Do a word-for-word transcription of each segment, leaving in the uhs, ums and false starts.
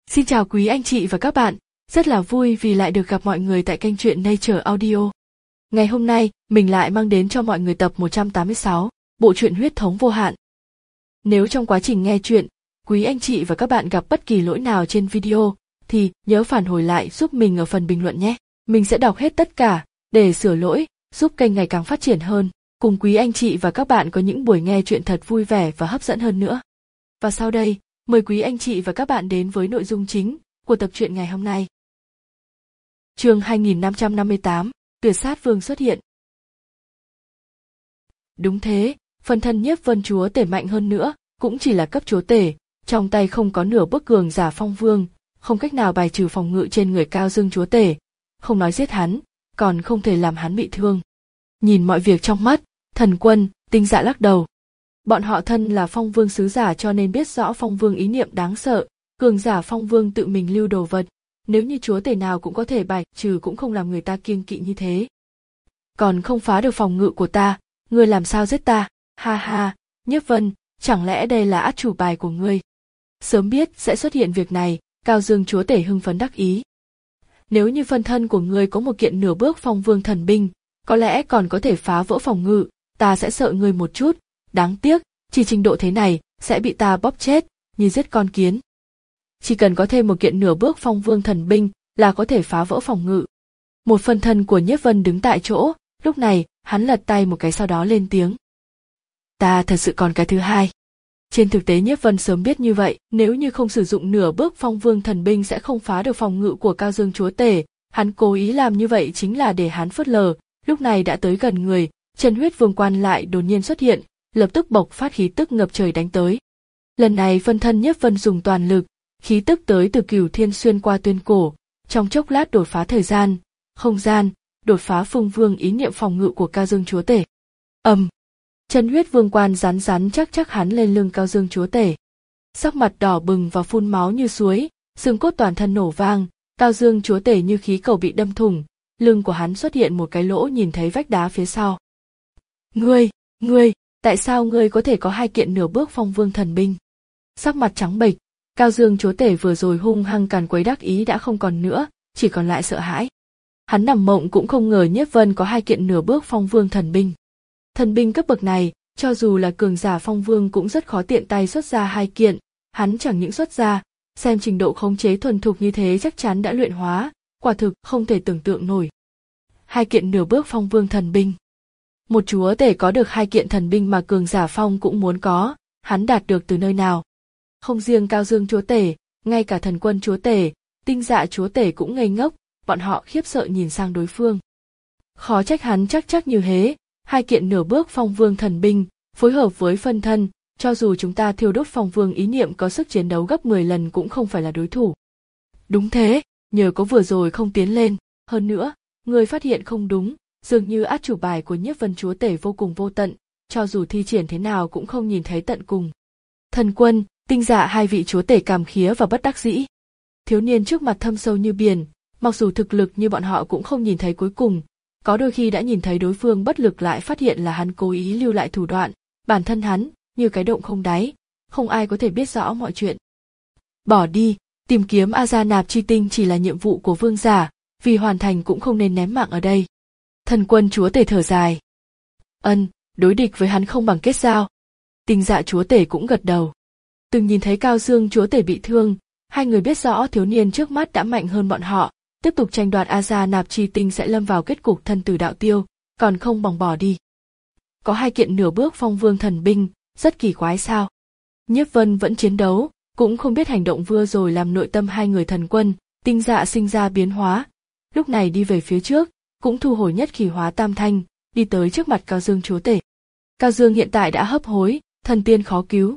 Xin chào quý anh chị và các bạn, rất là vui vì lại được gặp mọi người tại kênh truyện Nature Audio. Ngày hôm nay, mình lại mang đến cho mọi người tập một trăm tám mươi sáu, bộ truyện Huyết thống vô hạn. Nếu trong quá trình nghe truyện, quý anh chị và các bạn gặp bất kỳ lỗi nào trên video, thì nhớ phản hồi lại giúp mình ở phần bình luận nhé. Mình sẽ đọc hết tất cả, để sửa lỗi, giúp kênh ngày càng phát triển hơn, cùng quý anh chị và các bạn có những buổi nghe truyện thật vui vẻ và hấp dẫn hơn nữa. Và sau đây, mời quý anh chị và các bạn đến với nội dung chính của tập truyện ngày hôm nay. Chương hai nghìn năm trăm năm mươi tám, Tuyệt sát vương xuất hiện. Đúng thế, phần thân Nhiếp Vân chúa tể mạnh hơn nữa, cũng chỉ là cấp chúa tể, trong tay không có nửa bước cường giả phong vương, không cách nào bài trừ phòng ngự trên người Cao Dương chúa tể, không nói giết hắn, còn không thể làm hắn bị thương. Nhìn mọi việc trong mắt, Thần Quân, Tinh Dạ lắc đầu. Bọn họ thân là phong vương sứ giả cho nên biết rõ phong vương ý niệm đáng sợ, cường giả phong vương tự mình lưu đồ vật, nếu như chúa tể nào cũng có thể bài trừ cũng không làm người ta kiêng kỵ như thế. Còn không phá được phòng ngự của ta, ngươi làm sao giết ta? Ha ha, Nhiếp Vân, chẳng lẽ đây là át chủ bài của ngươi? Sớm biết sẽ xuất hiện việc này, Cao Dương chúa tể hưng phấn đắc ý. Nếu như phân thân của ngươi có một kiện nửa bước phong vương thần binh, có lẽ còn có thể phá vỡ phòng ngự, ta sẽ sợ ngươi một chút. Đáng tiếc, chỉ trình độ thế này sẽ bị ta bóp chết, như giết con kiến. Chỉ cần có thêm một kiện nửa bước phong vương thần binh là có thể phá vỡ phòng ngự. Một phân thân của Nhiếp Vân đứng tại chỗ, lúc này hắn lật tay một cái sau đó lên tiếng. Ta thật sự còn cái thứ hai. Trên thực tế Nhiếp Vân sớm biết như vậy, nếu như không sử dụng nửa bước phong vương thần binh sẽ không phá được phòng ngự của Cao Dương chúa tể, hắn cố ý làm như vậy chính là để hắn phớt lờ, lúc này đã tới gần người, Chân Huyết Vương Quan lại đột nhiên xuất hiện, lập tức bộc phát khí tức ngập trời đánh tới. Lần này phân thân Nhiếp Vân dùng toàn lực, khí tức tới từ Cửu Thiên xuyên qua tuyên cổ, trong chốc lát đột phá thời gian, không gian, đột phá phương vương ý niệm phòng ngự của Cao Dương chúa tể. Ầm, Chân Huyết Vương Quan rắn rắn chắc chắc hắn lên lưng Cao Dương chúa tể. Sắc mặt đỏ bừng và phun máu như suối, xương cốt toàn thân nổ vang, Cao Dương chúa tể như khí cầu bị đâm thủng, lưng của hắn xuất hiện một cái lỗ nhìn thấy vách đá phía sau. Ngươi, ngươi, tại sao ngươi có thể có hai kiện nửa bước phong vương thần binh? Sắc mặt trắng bệch, Cao Dương chúa tể vừa rồi hung hăng càn quấy đắc ý đã không còn nữa, chỉ còn lại sợ hãi. Hắn nằm mộng cũng không ngờ Nhiếp Vân có hai kiện nửa bước phong vương thần binh. Thần binh cấp bậc này, cho dù là cường giả phong vương cũng rất khó tiện tay xuất ra hai kiện, hắn chẳng những xuất ra, xem trình độ khống chế thuần thục như thế chắc chắn đã luyện hóa, quả thực không thể tưởng tượng nổi. Hai kiện nửa bước phong vương thần binh. Một chúa tể có được hai kiện thần binh mà cường giả phong cũng muốn có, hắn đạt được từ nơi nào? Không riêng Cao Dương chúa tể, ngay cả Thần Quân chúa tể, Tinh Dạ chúa tể cũng ngây ngốc, bọn họ khiếp sợ nhìn sang đối phương. Khó trách hắn chắc chắc như thế, hai kiện nửa bước phong vương thần binh, phối hợp với phân thân, cho dù chúng ta thiêu đốt phong vương ý niệm có sức chiến đấu gấp mười lần cũng không phải là đối thủ. Đúng thế, nhờ có vừa rồi không tiến lên, hơn nữa, người phát hiện không đúng. Dường như át chủ bài của Nhiếp Vân chúa tể vô cùng vô tận, cho dù thi triển thế nào cũng không nhìn thấy tận cùng. Thần Quân, Tinh Dạ hai vị chúa tể cảm khía và bất đắc dĩ. Thiếu niên trước mặt thâm sâu như biển, mặc dù thực lực như bọn họ cũng không nhìn thấy cuối cùng, có đôi khi đã nhìn thấy đối phương bất lực lại phát hiện là hắn cố ý lưu lại thủ đoạn, bản thân hắn như cái động không đáy, không ai có thể biết rõ mọi chuyện. Bỏ đi, tìm kiếm A Gia Nạp Chi Tinh chỉ là nhiệm vụ của vương giả, vì hoàn thành cũng không nên ném mạng ở đây. Thần Quân chúa tể thở dài. Ân, đối địch với hắn không bằng kết giao. Tinh Dạ chúa tể cũng gật đầu. Từng nhìn thấy Cao Dương chúa tể bị thương, hai người biết rõ thiếu niên trước mắt đã mạnh hơn bọn họ, tiếp tục tranh đoạt A Gia Nạp Chi Tinh sẽ lâm vào kết cục thân tử đạo tiêu, còn không bằng bỏ đi. Có hai kiện nửa bước phong vương thần binh, rất kỳ quái sao? Nhiếp Vân vẫn chiến đấu, cũng không biết hành động vừa rồi làm nội tâm hai người Thần Quân, Tinh Dạ sinh ra biến hóa. Lúc này đi về phía trước, cũng thu hồi nhất khí hóa tam thanh, đi tới trước mặt Cao Dương chúa tể. Cao Dương hiện tại đã hấp hối, thần tiên khó cứu.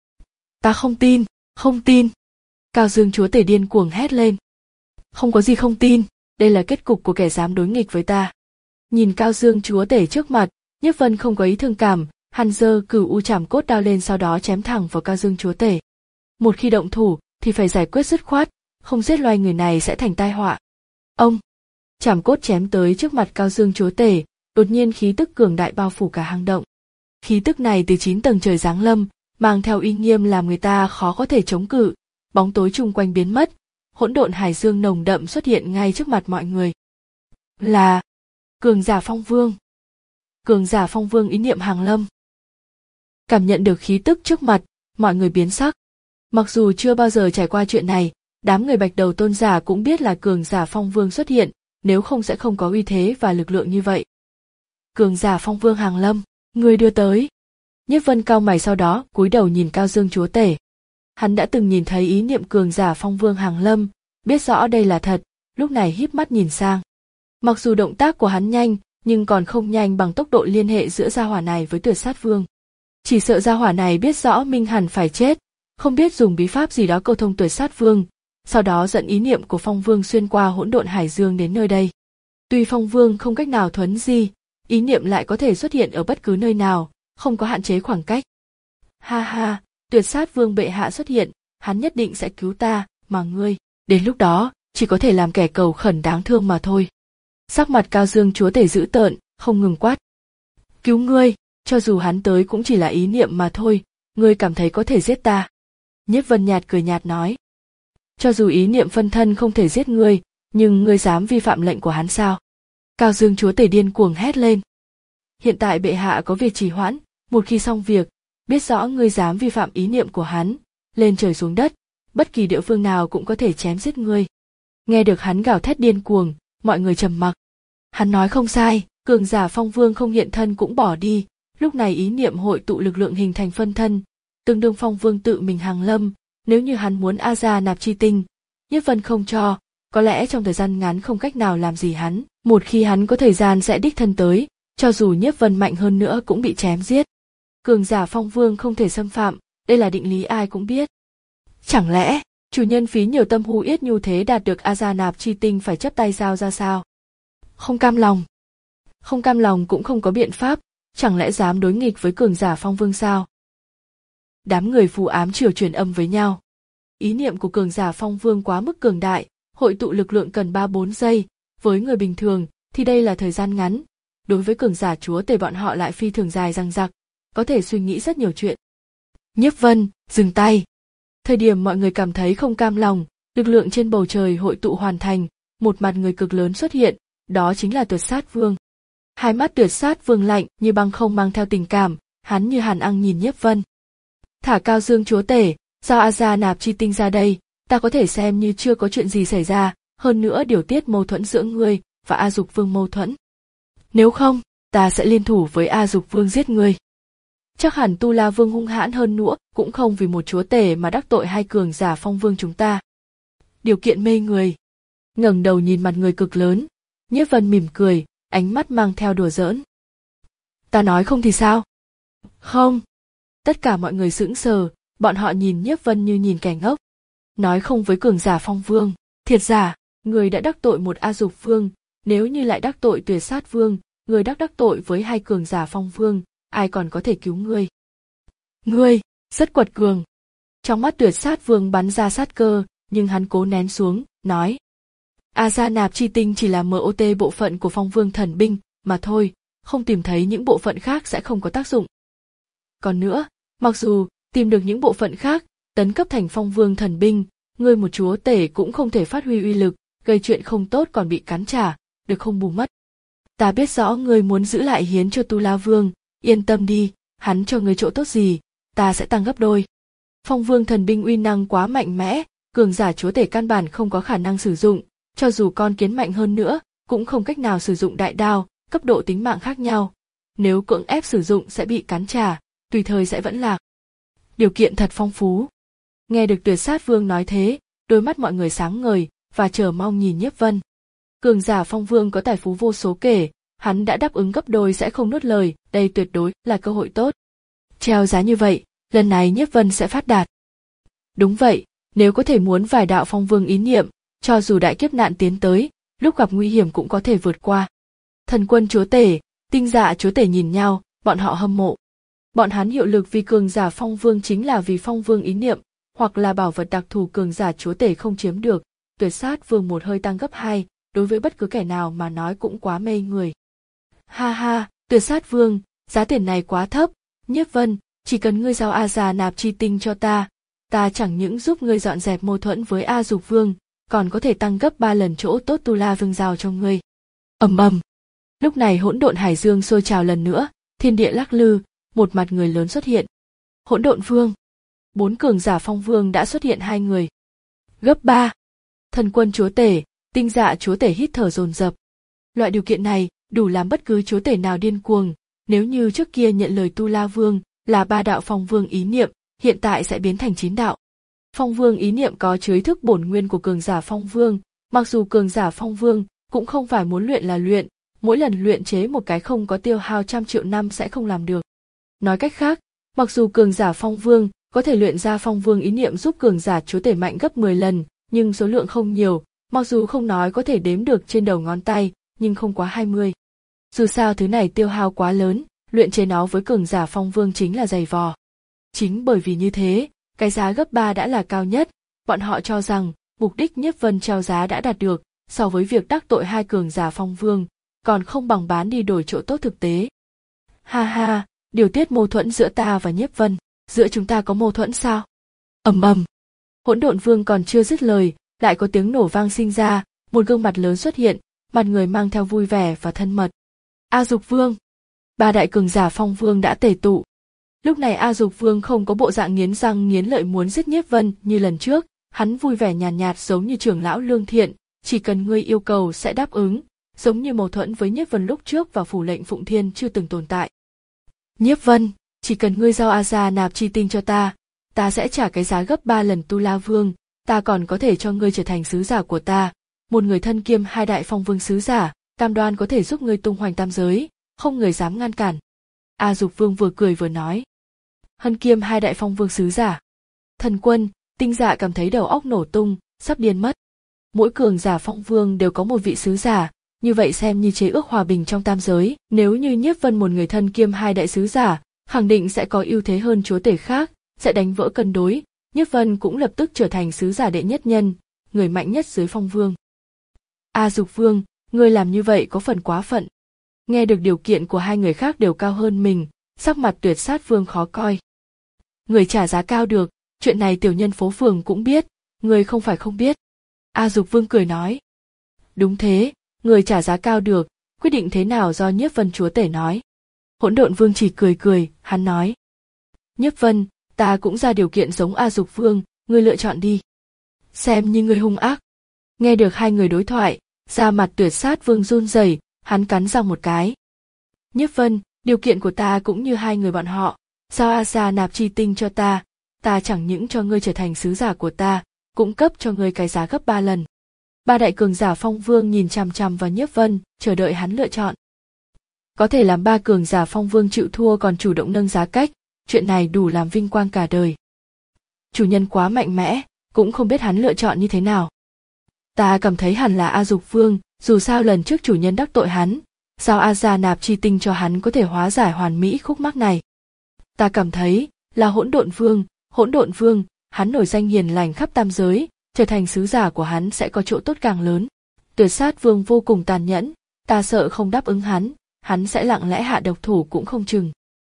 Ta không tin, không tin. Cao Dương chúa tể điên cuồng hét lên. Không có gì không tin, đây là kết cục của kẻ dám đối nghịch với ta. Nhìn Cao Dương chúa tể trước mặt, Nhiếp Vân không có ý thương cảm, hắn giơ Cửu U Trảm Cốt đao lên sau đó chém thẳng vào Cao Dương chúa tể. Một khi động thủ thì phải giải quyết dứt khoát, không giết loài người này sẽ thành tai họa. Ông Trảm cốt chém tới trước mặt Cao Dương chúa tể, đột nhiên khí tức cường đại bao phủ cả hang động. Khí tức này từ chín tầng trời giáng lâm, mang theo uy nghiêm làm người ta khó có thể chống cự, bóng tối chung quanh biến mất, hỗn độn hải dương nồng đậm xuất hiện ngay trước mặt mọi người. Là cường giả phong vương. Cường giả phong vương ý niệm hàng lâm. Cảm nhận được khí tức trước mặt, mọi người biến sắc. Mặc dù chưa bao giờ trải qua chuyện này, đám người bạch đầu tôn giả cũng biết là cường giả phong vương xuất hiện, nếu không sẽ không có uy thế và lực lượng như vậy. Cường giả phong vương hàng lâm, người đưa tới. Nhiếp Vân cau mày, sau đó cúi đầu nhìn Cao Dương chúa tể. Hắn đã từng nhìn thấy ý niệm cường giả phong vương hàng lâm, biết rõ đây là thật, lúc này híp mắt nhìn sang. Mặc dù động tác của hắn nhanh, nhưng còn không nhanh bằng tốc độ liên hệ giữa gia hỏa này với Tuyệt Sát Vương. Chỉ sợ gia hỏa này biết rõ Minh hẳn phải chết, không biết dùng bí pháp gì đó câu thông Tuyệt Sát Vương, sau đó dẫn ý niệm của Phong Vương xuyên qua hỗn độn hải dương đến nơi đây. Tuy Phong Vương không cách nào thuấn di, ý niệm lại có thể xuất hiện ở bất cứ nơi nào, không có hạn chế khoảng cách. Ha ha, Tuyệt Sát Vương bệ hạ xuất hiện, hắn nhất định sẽ cứu ta, mà ngươi, đến lúc đó, chỉ có thể làm kẻ cầu khẩn đáng thương mà thôi. Sắc mặt Cao Dương chúa tể dữ tợn, không ngừng quát. Cứu ngươi, cho dù hắn tới cũng chỉ là ý niệm mà thôi, ngươi cảm thấy có thể giết ta. Nhiếp Vân nhạt cười nhạt nói. Cho dù ý niệm phân thân không thể giết ngươi, nhưng ngươi dám vi phạm lệnh của hắn sao? Cao Dương chúa tể điên cuồng hét lên. Hiện tại bệ hạ có việc trì hoãn, một khi xong việc, biết rõ ngươi dám vi phạm ý niệm của hắn, lên trời xuống đất, bất kỳ địa phương nào cũng có thể chém giết ngươi. Nghe được hắn gào thét điên cuồng, mọi người trầm mặc. Hắn nói không sai, cường giả Phong Vương không hiện thân cũng bỏ đi, lúc này ý niệm hội tụ lực lượng hình thành phân thân, tương đương Phong Vương tự mình hàng lâm, nếu như hắn muốn A Gia nạp chi tinh, Nhiếp Vân không cho, có lẽ trong thời gian ngắn không cách nào làm gì hắn, một khi hắn có thời gian sẽ đích thân tới, cho dù Nhiếp Vân mạnh hơn nữa cũng bị chém giết. Cường giả Phong Vương không thể xâm phạm, đây là định lý ai cũng biết. Chẳng lẽ, chủ nhân phí nhiều tâm hú yết nhu thế đạt được A Gia nạp chi tinh phải chấp tay giao ra sao? Không cam lòng. Không cam lòng cũng không có biện pháp, chẳng lẽ dám đối nghịch với cường giả Phong Vương sao? Đám người phù ám triều truyền âm với nhau. Ý niệm của cường giả Phong Vương quá mức cường đại, hội tụ lực lượng cần ba bốn giây, với người bình thường thì đây là thời gian ngắn, đối với cường giả chúa tể bọn họ lại phi thường dài dằng dặc, có thể suy nghĩ rất nhiều chuyện. Nhiếp Vân, dừng tay. Thời điểm mọi người cảm thấy không cam lòng, lực lượng trên bầu trời hội tụ hoàn thành, một mặt người cực lớn xuất hiện, đó chính là Tuyệt Sát Vương. Hai mắt Tuyệt Sát Vương lạnh như băng, không mang theo tình cảm, hắn như hàn ăng nhìn Nhiếp Vân. Thả Cao Dương chúa tể, giao A Gia nạp chi tinh ra đây, ta có thể xem như chưa có chuyện gì xảy ra, hơn nữa điều tiết mâu thuẫn giữa ngươi và A Dục Vương mâu thuẫn. Nếu không, ta sẽ liên thủ với A Dục Vương giết ngươi. Chắc hẳn Tu La Vương hung hãn hơn nữa, cũng không vì một chúa tể mà đắc tội hai cường giả Phong Vương chúng ta. Điều kiện mê người. Ngẩng đầu nhìn mặt người cực lớn, Nhiếp Vân mỉm cười, ánh mắt mang theo đùa giỡn. Ta nói không thì sao? Không. Tất cả mọi người sững sờ, bọn họ nhìn Nhiếp Vân như nhìn kẻ ngốc. Nói không với cường giả Phong Vương, thiệt giả, người đã đắc tội một A Dục Vương, nếu như lại đắc tội Tuyệt Sát Vương, người đắc đắc tội với hai cường giả Phong Vương, ai còn có thể cứu ngươi? Ngươi, rất quật cường. Trong mắt Tuyệt Sát Vương bắn ra sát cơ, nhưng hắn cố nén xuống, nói. A Gia nạp chi tinh chỉ là em o tê bộ phận của Phong Vương thần binh, mà thôi, không tìm thấy những bộ phận khác sẽ không có tác dụng. Còn nữa, mặc dù tìm được những bộ phận khác, tấn cấp thành Phong Vương thần binh, ngươi một chúa tể cũng không thể phát huy uy lực, gây chuyện không tốt còn bị cắn trả, được không bù mất. Ta biết rõ ngươi muốn giữ lại hiến cho Tu La Vương, yên tâm đi, hắn cho ngươi chỗ tốt gì, ta sẽ tăng gấp đôi. Phong Vương thần binh uy năng quá mạnh mẽ, cường giả chúa tể căn bản không có khả năng sử dụng, cho dù con kiến mạnh hơn nữa, cũng không cách nào sử dụng đại đao, cấp độ tính mạng khác nhau. Nếu cưỡng ép sử dụng sẽ bị cắn trả, tùy thời sẽ vẫn lạc. Điều kiện thật phong phú. Nghe được Tuyệt Sát Vương nói thế, đôi mắt mọi người sáng ngời và chờ mong nhìn Nhiếp Vân. Cường giả Phong Vương có tài phú vô số kể, hắn đã đáp ứng gấp đôi sẽ không nuốt lời, đây tuyệt đối là cơ hội tốt. Treo giá như vậy, lần này Nhiếp Vân sẽ phát đạt. Đúng vậy, nếu có thể muốn vài đạo Phong Vương ý niệm, cho dù đại kiếp nạn tiến tới, lúc gặp nguy hiểm cũng có thể vượt qua. Thần Quân chúa tể, Tinh Dạ chúa tể nhìn nhau, bọn họ hâm mộ. Bọn hắn hiệu lực vì cường giả Phong Vương chính là vì Phong Vương ý niệm, hoặc là bảo vật đặc thù cường giả chúa tể không chiếm được. Tuyệt Sát Vương một hơi tăng gấp hai, đối với bất cứ kẻ nào mà nói cũng quá mê người. Ha ha, Tuyệt Sát Vương, giá tiền này quá thấp, Nhiếp Vân, chỉ cần ngươi giao A Gia nạp chi tinh cho ta, ta chẳng những giúp ngươi dọn dẹp mâu thuẫn với A Dục Vương, còn có thể tăng gấp ba lần chỗ tốt Tu La Vương giao cho ngươi. Ầm ầm. Lúc này hỗn độn hải dương sôi trào lần nữa, thiên địa lắc lư, một mặt người lớn xuất hiện. Hỗn độn vương. Bốn cường giả phong vương đã xuất hiện hai người. Gấp ba. Thần quân chúa tể, tinh dạ chúa tể hít thở dồn dập. Loại điều kiện này đủ làm bất cứ chúa tể nào điên cuồng. Nếu như trước kia nhận lời Tu La Vương là ba đạo phong vương ý niệm, hiện tại sẽ biến thành chín đạo. Phong vương ý niệm có chứa ý thức bổn nguyên của cường giả phong vương, mặc dù cường giả phong vương cũng không phải muốn luyện là luyện, mỗi lần luyện chế một cái không có tiêu hao trăm triệu năm sẽ không làm được. Nói cách khác, mặc dù cường giả phong vương có thể luyện ra phong vương ý niệm giúp cường giả chúa tể mạnh gấp mười lần, nhưng số lượng không nhiều, mặc dù không nói có thể đếm được trên đầu ngón tay, nhưng không quá hai mươi. Dù sao thứ này tiêu hao quá lớn, luyện chế nó với cường giả phong vương chính là dày vò. Chính bởi vì như thế, cái giá gấp ba đã là cao nhất, bọn họ cho rằng mục đích Nhiếp Vân treo giá đã đạt được, so với việc đắc tội hai cường giả phong vương, còn không bằng bán đi đổi chỗ tốt thực tế. Ha ha, điều tiết mâu thuẫn giữa ta và Nhiếp Vân, giữa chúng ta có mâu thuẫn sao? Ầm ầm. Hỗn độn vương còn chưa dứt lời, lại có tiếng nổ vang sinh ra, một gương mặt lớn xuất hiện, mặt người mang theo vui vẻ và thân mật. A Dục Vương. Ba đại cường giả phong vương đã tề tụ. Lúc này A Dục Vương không có bộ dạng nghiến răng nghiến lợi muốn giết Nhiếp Vân như lần trước, hắn vui vẻ nhàn nhạt, nhạt giống như trưởng lão lương thiện, chỉ cần ngươi yêu cầu sẽ đáp ứng, giống như mâu thuẫn với Nhiếp Vân lúc trước và phủ lệnh Phụng Thiên chưa từng tồn tại. Nhiếp Vân, chỉ cần ngươi giao A Gia nạp chi tinh cho ta, ta sẽ trả cái giá gấp ba lần Tu La Vương, ta còn có thể cho ngươi trở thành sứ giả của ta, một người thân kiêm hai đại phong vương sứ giả, cam đoan có thể giúp ngươi tung hoành tam giới, không người dám ngăn cản. A Dục Vương vừa cười vừa nói. Hân kiêm hai đại phong vương sứ giả. Thần quân, tinh dạ cảm thấy đầu óc nổ tung, sắp điên mất. Mỗi cường giả phong vương đều có một vị sứ giả, như vậy xem như chế ước hòa bình trong tam giới. Nếu như Nhiếp Vân một người thân kiêm hai đại sứ giả, khẳng định sẽ có ưu thế hơn chúa tể khác, sẽ đánh vỡ cân đối. Nhiếp Vân cũng lập tức trở thành sứ giả đệ nhất nhân, người mạnh nhất dưới phong vương. A Dục Vương, ngươi làm như vậy có phần quá phận. Nghe được điều kiện của hai người khác đều cao hơn mình, sắc mặt Tuyệt Sát Vương khó coi. Người trả giá cao được, chuyện này tiểu nhân phố phường cũng biết, người không phải không biết. A Dục Vương cười nói. Đúng thế, người trả giá cao được, quyết định thế nào do Nhiếp Vân chúa tể nói. Hỗn Độn Vương chỉ cười cười, hắn nói. Nhiếp Vân, ta cũng ra điều kiện giống A Dục Vương, ngươi lựa chọn đi. Xem như ngươi hung ác. Nghe được hai người đối thoại, da mặt Tuyệt Sát Vương run rẩy, hắn cắn răng một cái. Nhiếp Vân, điều kiện của ta cũng như hai người bọn họ, giao A Gia nạp chi tinh cho ta, ta chẳng những cho ngươi trở thành sứ giả của ta, cũng cấp cho ngươi cái giá gấp ba lần. Ba đại cường giả phong vương nhìn chằm chằm vào Nhiếp Vân, chờ đợi hắn lựa chọn. Có thể làm ba cường giả phong vương chịu thua còn chủ động nâng giá cách, chuyện này đủ làm vinh quang cả đời. Chủ nhân quá mạnh mẽ, cũng không biết hắn lựa chọn như thế nào. Ta cảm thấy hẳn là A Dục Vương, dù sao lần trước chủ nhân đắc tội hắn, giao A Gia nạp chi tinh cho hắn có thể hóa giải hoàn mỹ khúc mắc này. Ta cảm thấy là Hỗn Độn Vương, Hỗn Độn Vương, hắn nổi danh hiền lành khắp tam giới, trở thành sứ giả của hắn sẽ có chỗ tốt càng lớn. Tuyệt Sát Vương vô cùng tàn nhẫn, ta sợ không đáp ứng hắn, hắn sẽ lặng lẽ hạ độc thủ cũng không chừng.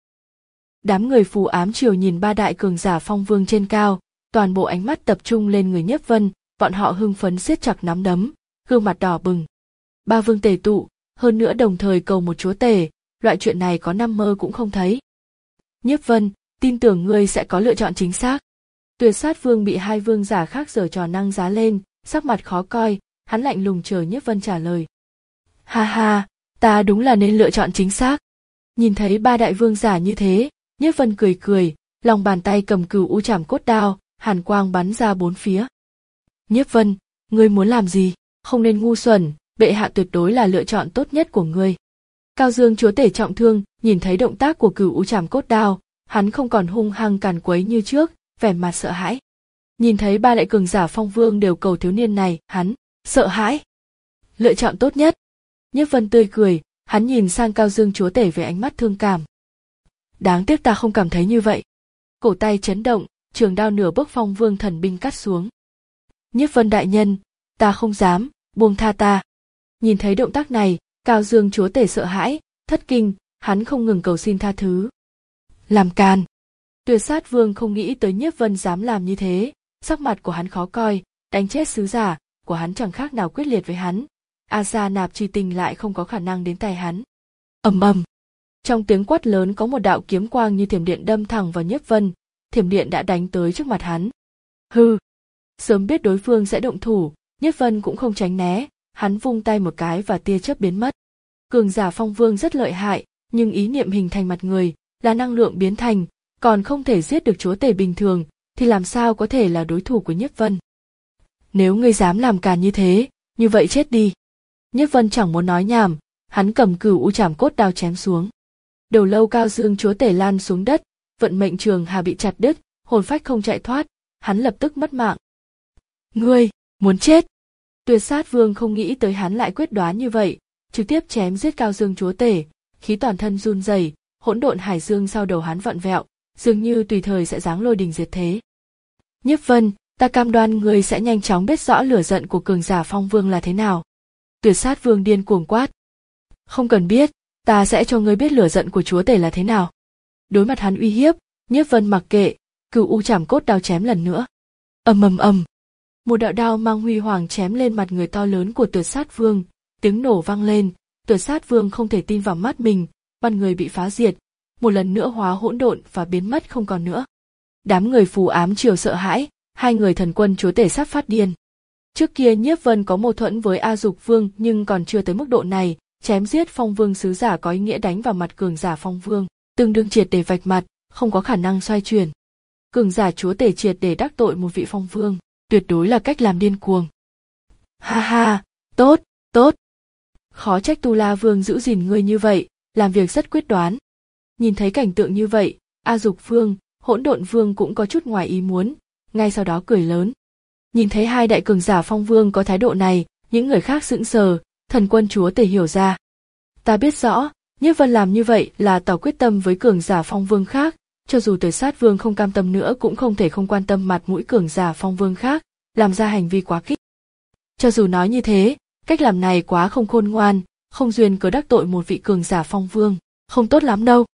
Đám người phù ám triều nhìn ba đại cường giả phong vương trên cao, toàn bộ ánh mắt tập trung lên người Nhiếp Vân, bọn họ hưng phấn siết chặt nắm đấm, gương mặt đỏ bừng. Ba vương tề tụ, hơn nữa đồng thời cầu một chúa tể, loại chuyện này có năm mơ cũng không thấy. Nhiếp Vân, tin tưởng ngươi sẽ có lựa chọn chính xác. Tuyệt Sát Vương bị hai vương giả khác giở trò năng giá lên, sắc mặt khó coi, hắn lạnh lùng chờ Nhiếp Vân trả lời. Ha ha, ta đúng là nên lựa chọn chính xác. Nhìn thấy ba đại vương giả như thế, Nhiếp Vân cười cười, lòng bàn tay cầm Cửu U Trảm Cốt Đao, hàn quang bắn ra bốn phía. Nhiếp Vân, ngươi muốn làm gì? Không nên ngu xuẩn, bệ hạ tuyệt đối là lựa chọn tốt nhất của ngươi. Cao Dương chúa tể trọng thương, nhìn thấy động tác của Cửu U Trảm Cốt Đao, hắn không còn hung hăng càn quấy như trước, vẻ mặt sợ hãi. Nhìn thấy ba đại cường giả phong vương đều cầu thiếu niên này, hắn sợ hãi. Lựa chọn tốt nhất. Nhiếp Vân tươi cười, hắn nhìn sang Cao Dương chúa tể với ánh mắt thương cảm. Đáng tiếc ta không cảm thấy như vậy. Cổ tay chấn động, trường đao nửa bước phong vương thần binh cắt xuống. Nhiếp Vân đại nhân, ta không dám, buông tha ta. Nhìn thấy động tác này, Cao Dương chúa tể sợ hãi, thất kinh, hắn không ngừng cầu xin tha thứ. Làm càn. Tuyệt Sát Vương không nghĩ tới Nhiếp Vân dám làm như thế, sắc mặt của hắn khó coi, đánh chết sứ giả, của hắn chẳng khác nào quyết liệt với hắn. A Gia Nạp Chi Tinh lại không có khả năng đến tay hắn. Ầm ầm. Trong tiếng quát lớn có một đạo kiếm quang như thiểm điện đâm thẳng vào Nhiếp Vân, thiểm điện đã đánh tới trước mặt hắn. Hừ. Sớm biết đối phương sẽ động thủ, Nhiếp Vân cũng không tránh né, hắn vung tay một cái và tia chớp biến mất. Cường giả Phong Vương rất lợi hại, nhưng ý niệm hình thành mặt người, là năng lượng biến thành, còn không thể giết được chúa tể bình thường, thì làm sao có thể là đối thủ của Nhiếp Vân. Nếu ngươi dám làm càn như thế, như vậy chết đi. Nhiếp Vân chẳng muốn nói nhảm, hắn cầm cửu u trảm cốt đao chém xuống. Đầu lâu cao dương chúa tể lan xuống đất, vận mệnh trường hà bị chặt đứt, hồn phách không chạy thoát, hắn lập tức mất mạng. Ngươi, muốn chết. Tuyệt Sát Vương không nghĩ tới hắn lại quyết đoán như vậy, trực tiếp chém giết cao dương chúa tể, khí toàn thân run rẩy, hỗn độn hải dương sau đầu hắn vặn vẹo, dường như tùy thời sẽ giáng lôi đình diệt thế. Nhiếp Vân, ta cam đoan ngươi sẽ nhanh chóng biết rõ lửa giận của cường giả Phong Vương là thế nào. Tuyệt Sát Vương điên cuồng quát. Không cần biết, ta sẽ cho ngươi biết lửa giận của chúa tể là thế nào. Đối mặt hắn uy hiếp, Nhiếp Vân mặc kệ, cửu u trảm cốt đao chém lần nữa. Ầm ầm ầm. Một đạo đao mang huy hoàng chém lên mặt người to lớn của Tuyệt Sát Vương, tiếng nổ vang lên, Tuyệt Sát Vương không thể tin vào mắt mình, mặt người bị phá diệt, một lần nữa hóa hỗn độn và biến mất không còn nữa. Đám người phù ám triều sợ hãi, hai người thần quân chúa tể sắp phát điên. Trước kia Nhiếp Vân có mâu thuẫn với A Dục Vương nhưng còn chưa tới mức độ này, chém giết Phong Vương sứ giả có ý nghĩa đánh vào mặt cường giả Phong Vương, tương đương triệt để vạch mặt, không có khả năng xoay chuyển. Cường giả chúa tể triệt để đắc tội một vị Phong Vương, tuyệt đối là cách làm điên cuồng. Ha ha, tốt, tốt. Khó trách Tu La Vương giữ gìn ngươi như vậy, làm việc rất quyết đoán. Nhìn thấy cảnh tượng như vậy, A Dục Vương, Hỗn Độn Vương cũng có chút ngoài ý muốn, ngay sau đó cười lớn. Nhìn thấy hai đại cường giả Phong Vương có thái độ này, những người khác sững sờ, thần quân chúa tể hiểu ra. Ta biết rõ, Nhiếp Vân làm như vậy là tỏ quyết tâm với cường giả Phong Vương khác, cho dù Tuyệt Sát Vương không cam tâm nữa cũng không thể không quan tâm mặt mũi cường giả Phong Vương khác, làm ra hành vi quá kích. Cho dù nói như thế, cách làm này quá không khôn ngoan, không duyên cớ đắc tội một vị cường giả Phong Vương, không tốt lắm đâu.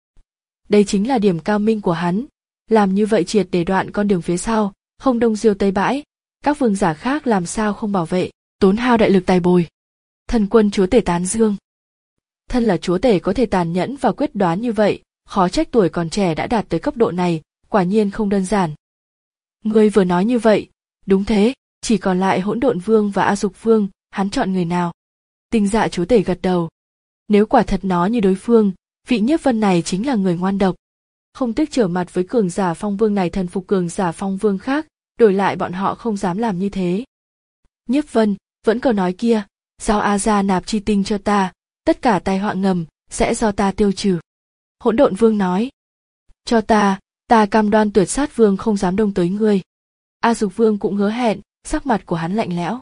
Đây chính là điểm cao minh của hắn, làm như vậy triệt để đoạn con đường phía sau, không đông diêu tây bãi, các vương giả khác làm sao không bảo vệ, tốn hao đại lực tài bồi. Thần quân chúa tể tán dương. Thân là chúa tể có thể tàn nhẫn và quyết đoán như vậy, khó trách tuổi còn trẻ đã đạt tới cấp độ này, quả nhiên không đơn giản. Ngươi vừa nói như vậy, đúng thế, chỉ còn lại Hỗn Độn Vương và A Dục Vương, hắn chọn người nào? Tinh Dạ chúa tể gật đầu. Nếu quả thật nói như đối phương, vị Nhiếp Vân này chính là người ngoan độc. Không tiếc trở mặt với cường giả Phong Vương này thần phục cường giả Phong Vương khác, đổi lại bọn họ không dám làm như thế. Nhiếp Vân, vẫn câu nói kia, giao A Gia Nạp Chi Tinh cho ta, tất cả tai họa ngầm sẽ do ta tiêu trừ. Hỗn Độn Vương nói, cho ta, ta cam đoan Tuyệt Sát Vương không dám đông tới ngươi. A Dục Vương cũng hứa hẹn, sắc mặt của hắn lạnh lẽo.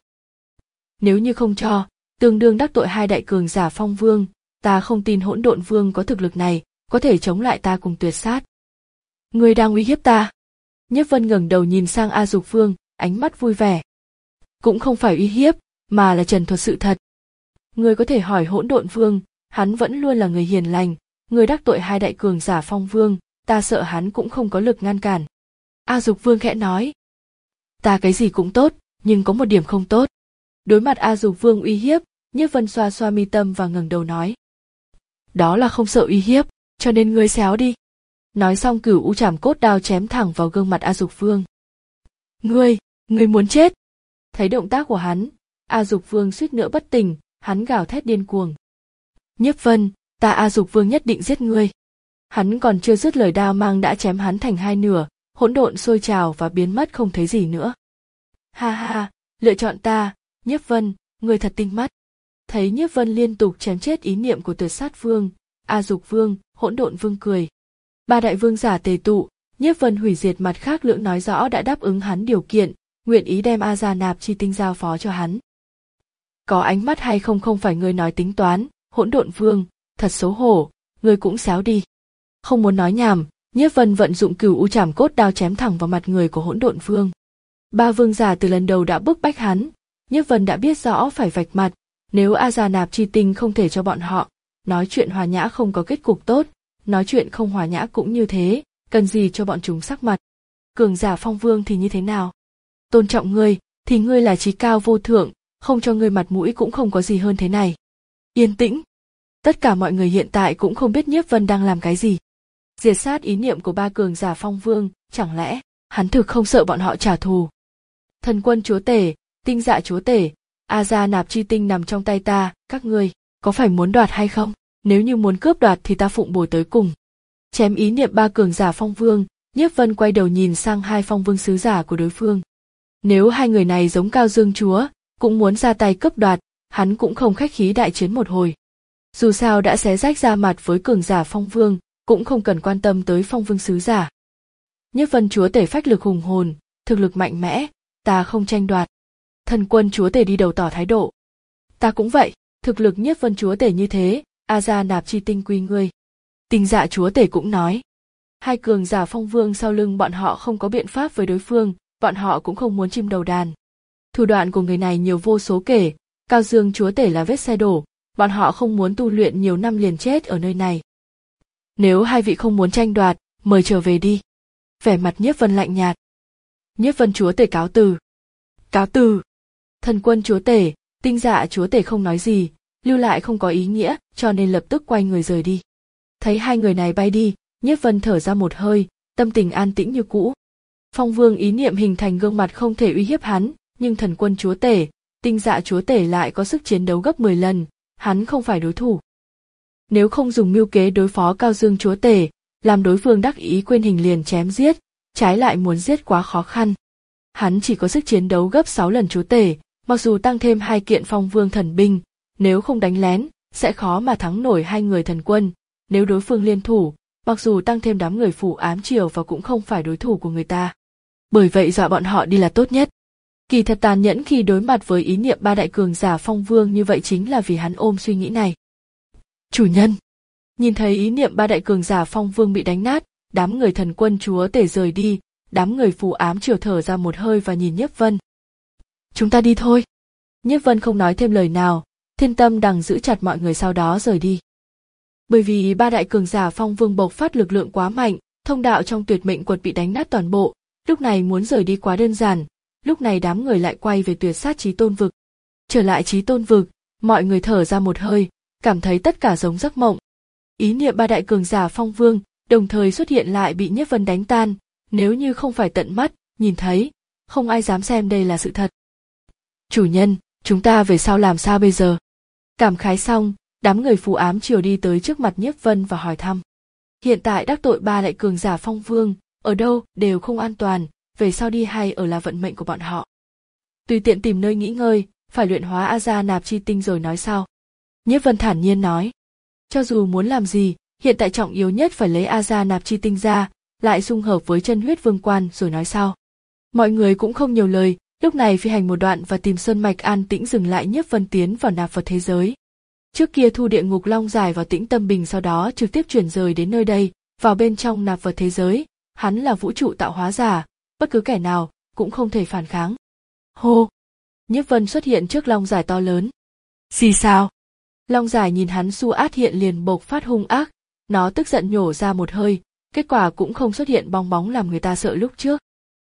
Nếu như không cho, tương đương đắc tội hai đại cường giả Phong Vương, ta không tin Hỗn Độn Vương có thực lực này, có thể chống lại ta cùng Tuyệt Sát. Ngươi đang uy hiếp ta. Nhiếp Vân ngẩng đầu nhìn sang A Dục Vương, ánh mắt vui vẻ. Cũng không phải uy hiếp, mà là trần thuật sự thật. Ngươi có thể hỏi Hỗn Độn Vương, hắn vẫn luôn là người hiền lành, người đắc tội hai đại cường giả Phong Vương, ta sợ hắn cũng không có lực ngăn cản. A Dục Vương khẽ nói. Ta cái gì cũng tốt, nhưng có một điểm không tốt. Đối mặt A Dục Vương uy hiếp, Nhiếp Vân xoa xoa mi tâm và ngẩng đầu nói. Đó là không sợ uy hiếp, cho nên ngươi xéo đi. Nói xong cửu u trảm cốt đao chém thẳng vào gương mặt A Dục Vương. Ngươi, ngươi muốn chết. Thấy động tác của hắn, A Dục Vương suýt nữa bất tỉnh, hắn gào thét điên cuồng. Nhiếp Vân, ta A Dục Vương nhất định giết ngươi. Hắn còn chưa dứt lời đao mang đã chém hắn thành hai nửa, hỗn độn sôi trào và biến mất không thấy gì nữa. Ha ha, lựa chọn ta, Nhiếp Vân, ngươi thật tinh mắt. Thấy Nhiếp Vân liên tục chém chết ý niệm của Tuyệt Sát Vương, A Dục Vương, Hỗn Độn Vương cười. Ba đại vương giả tề tụ, Nhiếp Vân hủy diệt mặt khác lưỡng nói rõ đã đáp ứng hắn điều kiện, nguyện ý đem A Gia Nạp Chi Tinh giao phó cho hắn. Có ánh mắt hay không không phải ngươi nói tính toán, Hỗn Độn Vương, thật xấu hổ, ngươi cũng xéo đi. Không muốn nói nhảm, Nhiếp Vân vận dụng cửu u trảm cốt đao chém thẳng vào mặt người của Hỗn Độn Vương. Ba vương giả từ lần đầu đã bức bách hắn, Nhiếp Vân đã biết rõ phải vạch mặt, nếu A Gia Nạp Chi Tinh không thể cho bọn họ, nói chuyện hòa nhã không có kết cục tốt, nói chuyện không hòa nhã cũng như thế, cần gì cho bọn chúng sắc mặt. Cường giả Phong Vương thì như thế nào? Tôn trọng ngươi, thì ngươi là trí cao vô thượng, không cho ngươi mặt mũi cũng không có gì hơn thế này. Yên tĩnh. Tất cả mọi người hiện tại cũng không biết Nhiếp Vân đang làm cái gì. Diệt sát ý niệm của ba cường giả phong vương, chẳng lẽ hắn thực không sợ bọn họ trả thù? Thần quân chúa tể, tinh dạ chúa tể, A Gia Nạp chi tinh nằm trong tay ta, các ngươi có phải muốn đoạt hay không? Nếu như muốn cướp đoạt thì ta phụng bồi tới cùng. Chém ý niệm ba cường giả phong vương, Nhiếp Vân quay đầu nhìn sang hai phong vương sứ giả của đối phương. Nếu hai người này giống Cao Dương chúa, cũng muốn ra tay cướp đoạt, hắn cũng không khách khí đại chiến một hồi. Dù sao đã xé rách ra mặt với cường giả phong vương, cũng không cần quan tâm tới phong vương sứ giả. Nhiếp Vân chúa tể phách lực hùng hồn, thực lực mạnh mẽ, ta không tranh đoạt. Thần quân chúa tể đi đầu tỏ thái độ. Ta cũng vậy, thực lực Nhiếp Vân chúa tể như thế, A Gia Nạp chi tinh quy ngươi. Tinh dạ chúa tể cũng nói. Hai cường giả phong vương sau lưng bọn họ không có biện pháp với đối phương, bọn họ cũng không muốn chim đầu đàn. Thủ đoạn của người này nhiều vô số kể, Cao Dương chúa tể là vết xe đổ, bọn họ không muốn tu luyện nhiều năm liền chết ở nơi này. Nếu hai vị không muốn tranh đoạt, mời trở về đi. Vẻ mặt Nhiếp Vân lạnh nhạt. Nhiếp Vân chúa tể cáo từ. Cáo từ. Thần quân chúa tể, tinh dạ chúa tể không nói gì, lưu lại không có ý nghĩa, cho nên lập tức quay người rời đi. Thấy hai người này bay đi, Nhiếp Vân thở ra một hơi, tâm tình an tĩnh như cũ. Phong vương ý niệm hình thành gương mặt không thể uy hiếp hắn, nhưng thần quân chúa tể, tinh dạ chúa tể lại có sức chiến đấu gấp mười lần, hắn không phải đối thủ. Nếu không dùng mưu kế đối phó Cao Dương chúa tể, làm đối phương đắc ý quên hình liền chém giết, trái lại muốn giết quá khó khăn. Hắn chỉ có sức chiến đấu gấp sáu lần chúa tể, mặc dù tăng thêm hai kiện phong vương thần binh, nếu không đánh lén, sẽ khó mà thắng nổi hai người thần quân. Nếu đối phương liên thủ, mặc dù tăng thêm đám người phủ ám triều và cũng không phải đối thủ của người ta. Bởi vậy dọa bọn họ đi là tốt nhất. Kỳ thật tàn nhẫn khi đối mặt với ý niệm ba đại cường giả phong vương như vậy chính là vì hắn ôm suy nghĩ này. Chủ nhân. Nhìn thấy ý niệm ba đại cường giả phong vương bị đánh nát, đám người thần quân chúa tể rời đi, đám người phủ ám triều thở ra một hơi và nhìn Nhiếp Vân. Chúng ta đi thôi. Nhiếp Vân không nói thêm lời nào, thiên tâm đằng giữ chặt mọi người sau đó rời đi. Bởi vì ba đại cường giả phong vương bộc phát lực lượng quá mạnh, thông đạo trong tuyệt mệnh quật bị đánh nát toàn bộ, lúc này muốn rời đi quá đơn giản, lúc này đám người lại quay về tuyệt sát chí tôn vực. Trở lại chí tôn vực, mọi người thở ra một hơi, cảm thấy tất cả giống giấc mộng. Ý niệm ba đại cường giả phong vương, đồng thời xuất hiện lại bị Nhiếp Vân đánh tan, nếu như không phải tận mắt, nhìn thấy, không ai dám xem đây là sự thật. Chủ nhân, chúng ta về sau làm sao bây giờ? Cảm khái xong, đám người phù ám triều đi tới trước mặt Nhiếp Vân và hỏi thăm. Hiện tại đắc tội ba đại cường giả phong vương, ở đâu đều không an toàn, về sau đi hay ở là vận mệnh của bọn họ. Tùy tiện tìm nơi nghỉ ngơi, phải luyện hóa A Gia Nạp chi tinh rồi nói sau. Nhiếp Vân thản nhiên nói. Cho dù muốn làm gì, hiện tại trọng yếu nhất phải lấy A Gia Nạp chi tinh ra, lại dung hợp với chân huyết vương quan rồi nói sau. Mọi người cũng không nhiều lời, lúc này phi hành một đoạn và tìm sơn mạch an tĩnh dừng lại. Nhiếp Vân tiến vào nạp vật thế giới. Trước kia thu địa ngục long giải vào tĩnh tâm bình, sau đó trực tiếp chuyển rời đến nơi đây, vào bên trong nạp vật thế giới, hắn là vũ trụ tạo hóa giả, bất cứ kẻ nào cũng không thể phản kháng. Hô! Nhiếp Vân xuất hiện trước long giải to lớn. Gì sao? Long giải nhìn hắn su át hiện liền bộc phát hung ác, nó tức giận nhổ ra một hơi, kết quả cũng không xuất hiện bong bóng làm người ta sợ lúc trước.